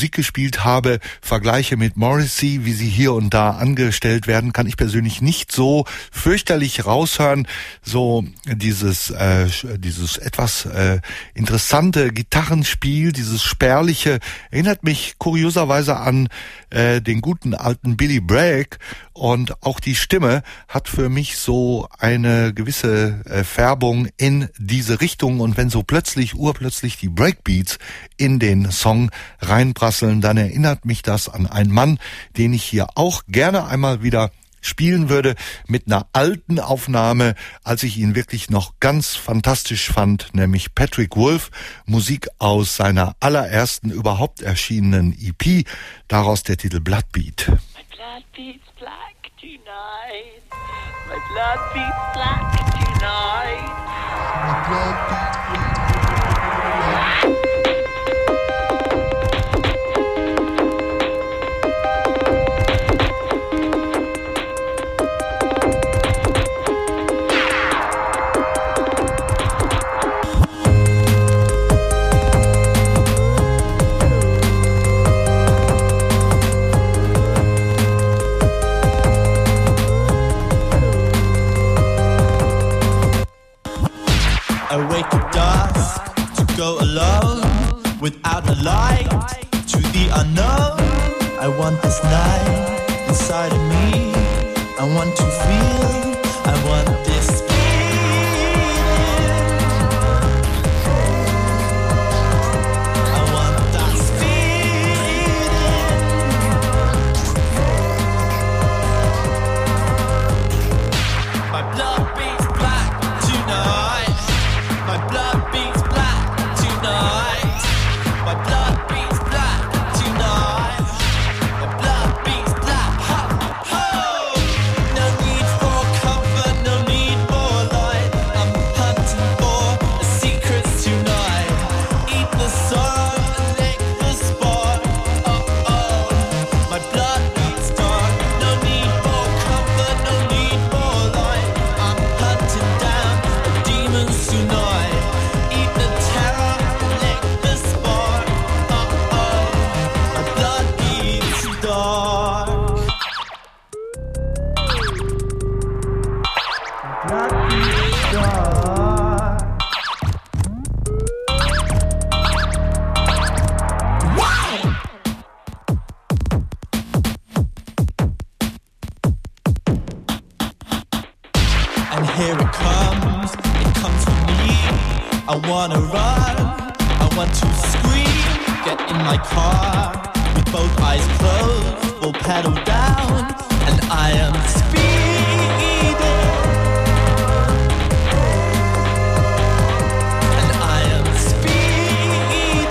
Musik gespielt habe, Vergleiche mit Morrissey, wie sie hier und da angestellt werden, kann ich persönlich nicht so fürchterlich raushören. So dieses äh, dieses etwas äh, interessante Gitarrenspiel, dieses spärliche, erinnert mich kurioserweise an äh, den guten alten Billy Bragg, und auch die Stimme hat für mich so eine gewisse äh, Färbung in diese Richtung, und wenn so plötzlich, urplötzlich die Breakbeats in den Song reinprasseln, dann erinnert mich das an einen Mann, den ich hier auch gerne einmal wieder spielen würde, mit einer alten Aufnahme, als ich ihn wirklich noch ganz fantastisch fand, nämlich Patrick Wolf, Musik aus seiner allerersten überhaupt erschienenen E P, daraus der Titel Blood Beat. My blood beats black tonight. My blood beats black tonight. My blood beats black. I wake up dusk to go alone without a light to the unknown. I want this night inside of me. I want to feel, I want this feeling. I want that feeling. My blood beats black tonight. My blood beats black tonight. My blood beats black tonight. My blood beats black. Ho, ho. No need for comfort, no need for light. I'm hunting for the secrets tonight. Eat the sun and lick the spark. Oh, oh. My blood beats dark. No need for comfort, no need for light. I'm hunting down the demons tonight. Eat the terror, lick the spark. Oh, oh. My blood beats dark. My blood beats dark. Wow! And here it comes, it comes for me. I wanna run, I want to scream. Get in my car, with both eyes closed, full pedal down, and I am speeding. And I am speeding.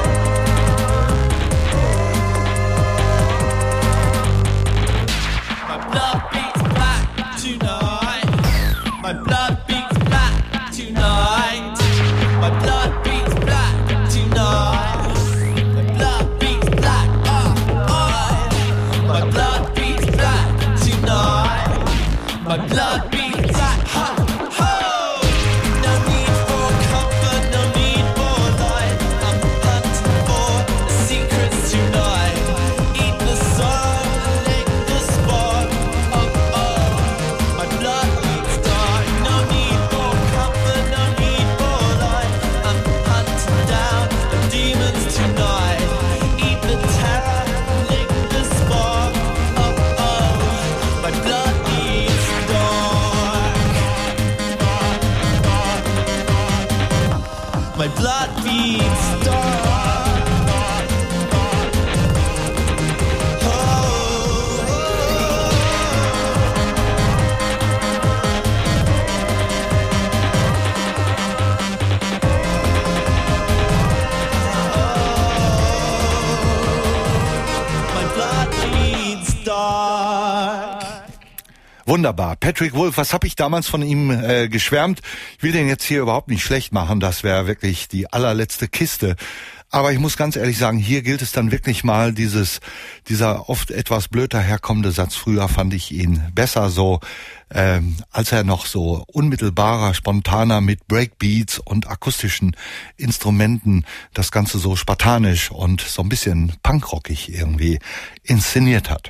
My blood beats black tonight. My blood beats black tonight. My blood beats black tonight. My blood beats black. Oh, oh. My blood beats black tonight. My blood beats black. Ho, ho. No need for comfort, no need for light. I'm hunting for the secrets tonight. Eat the sun, lick the spark. Oh, oh. My blood beats dark. No need for comfort, no need for light. I'm hunting down the demons tonight. Eat the terror, lick the spark. Oh, oh. My blood beats dark. My blood beats dark. My blood beats dark. Wunderbar. Patrick Wolf, was habe ich damals von ihm äh, geschwärmt? Ich will den jetzt hier überhaupt nicht schlecht machen, das wäre wirklich die allerletzte Kiste. Aber ich muss ganz ehrlich sagen, hier gilt es dann wirklich mal dieses, dieser oft etwas blöd daherkommende Satz, früher fand ich ihn besser so, ähm, als er noch so unmittelbarer, spontaner mit Breakbeats und akustischen Instrumenten das Ganze so spartanisch und so ein bisschen punkrockig irgendwie inszeniert hat.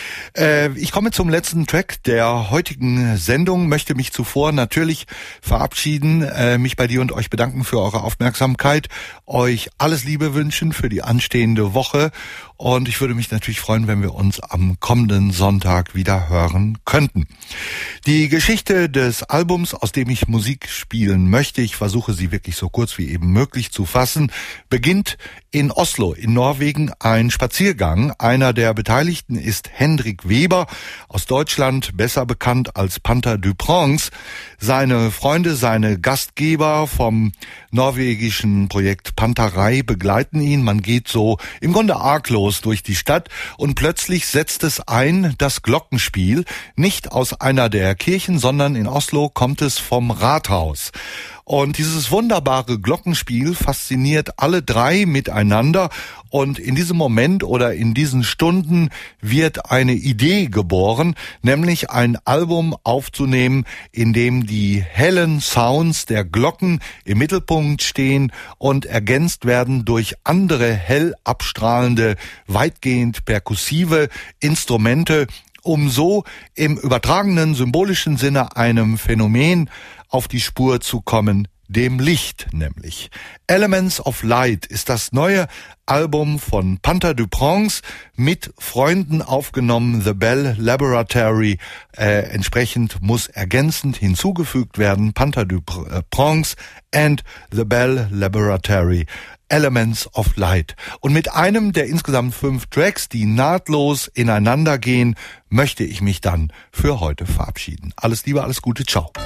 Äh, ich komme zum letzten Track der heutigen Sendung, möchte mich zuvor natürlich verabschieden, äh, mich bei dir und euch bedanken für eure Aufmerksamkeit, euch alles Liebe wünschen für die anstehende Woche und ich würde mich natürlich freuen, wenn wir uns am kommenden Sonntag wieder hören könnten. Die Geschichte des Albums, aus dem ich Musik spielen möchte, ich versuche sie wirklich so kurz wie eben möglich zu fassen, beginnt in Oslo in Norwegen ein Spaziergang. Einer der Beteiligten ist Hendrik Weber aus Deutschland, besser bekannt als Panther du Prince. Seine Freunde, seine Gastgeber vom norwegischen Projekt Panterei begleiten ihn. Man geht so im Grunde arglos durch die Stadt und plötzlich setzt es ein, das Glockenspiel, nicht aus einer der Kirchen, sondern in Oslo kommt es vom Rathaus. Und dieses wunderbare Glockenspiel fasziniert alle drei miteinander und in diesem Moment oder in diesen Stunden wird eine Idee geboren, nämlich ein Album aufzunehmen, in dem die hellen Sounds der Glocken im Mittelpunkt stehen und ergänzt werden durch andere hell abstrahlende, weitgehend perkussive Instrumente, um so im übertragenen symbolischen Sinne einem Phänomen auf die Spur zu kommen, dem Licht nämlich. Elements of Light ist das neue Album von Panther du Prince, mit Freunden aufgenommen, The Bell Laboratory. Äh, entsprechend muss ergänzend hinzugefügt werden, Panther du Prince and The Bell Laboratory. Elements of Light. Und mit einem der insgesamt fünf Tracks, die nahtlos ineinander gehen, möchte ich mich dann für heute verabschieden. Alles Liebe, alles Gute, ciao.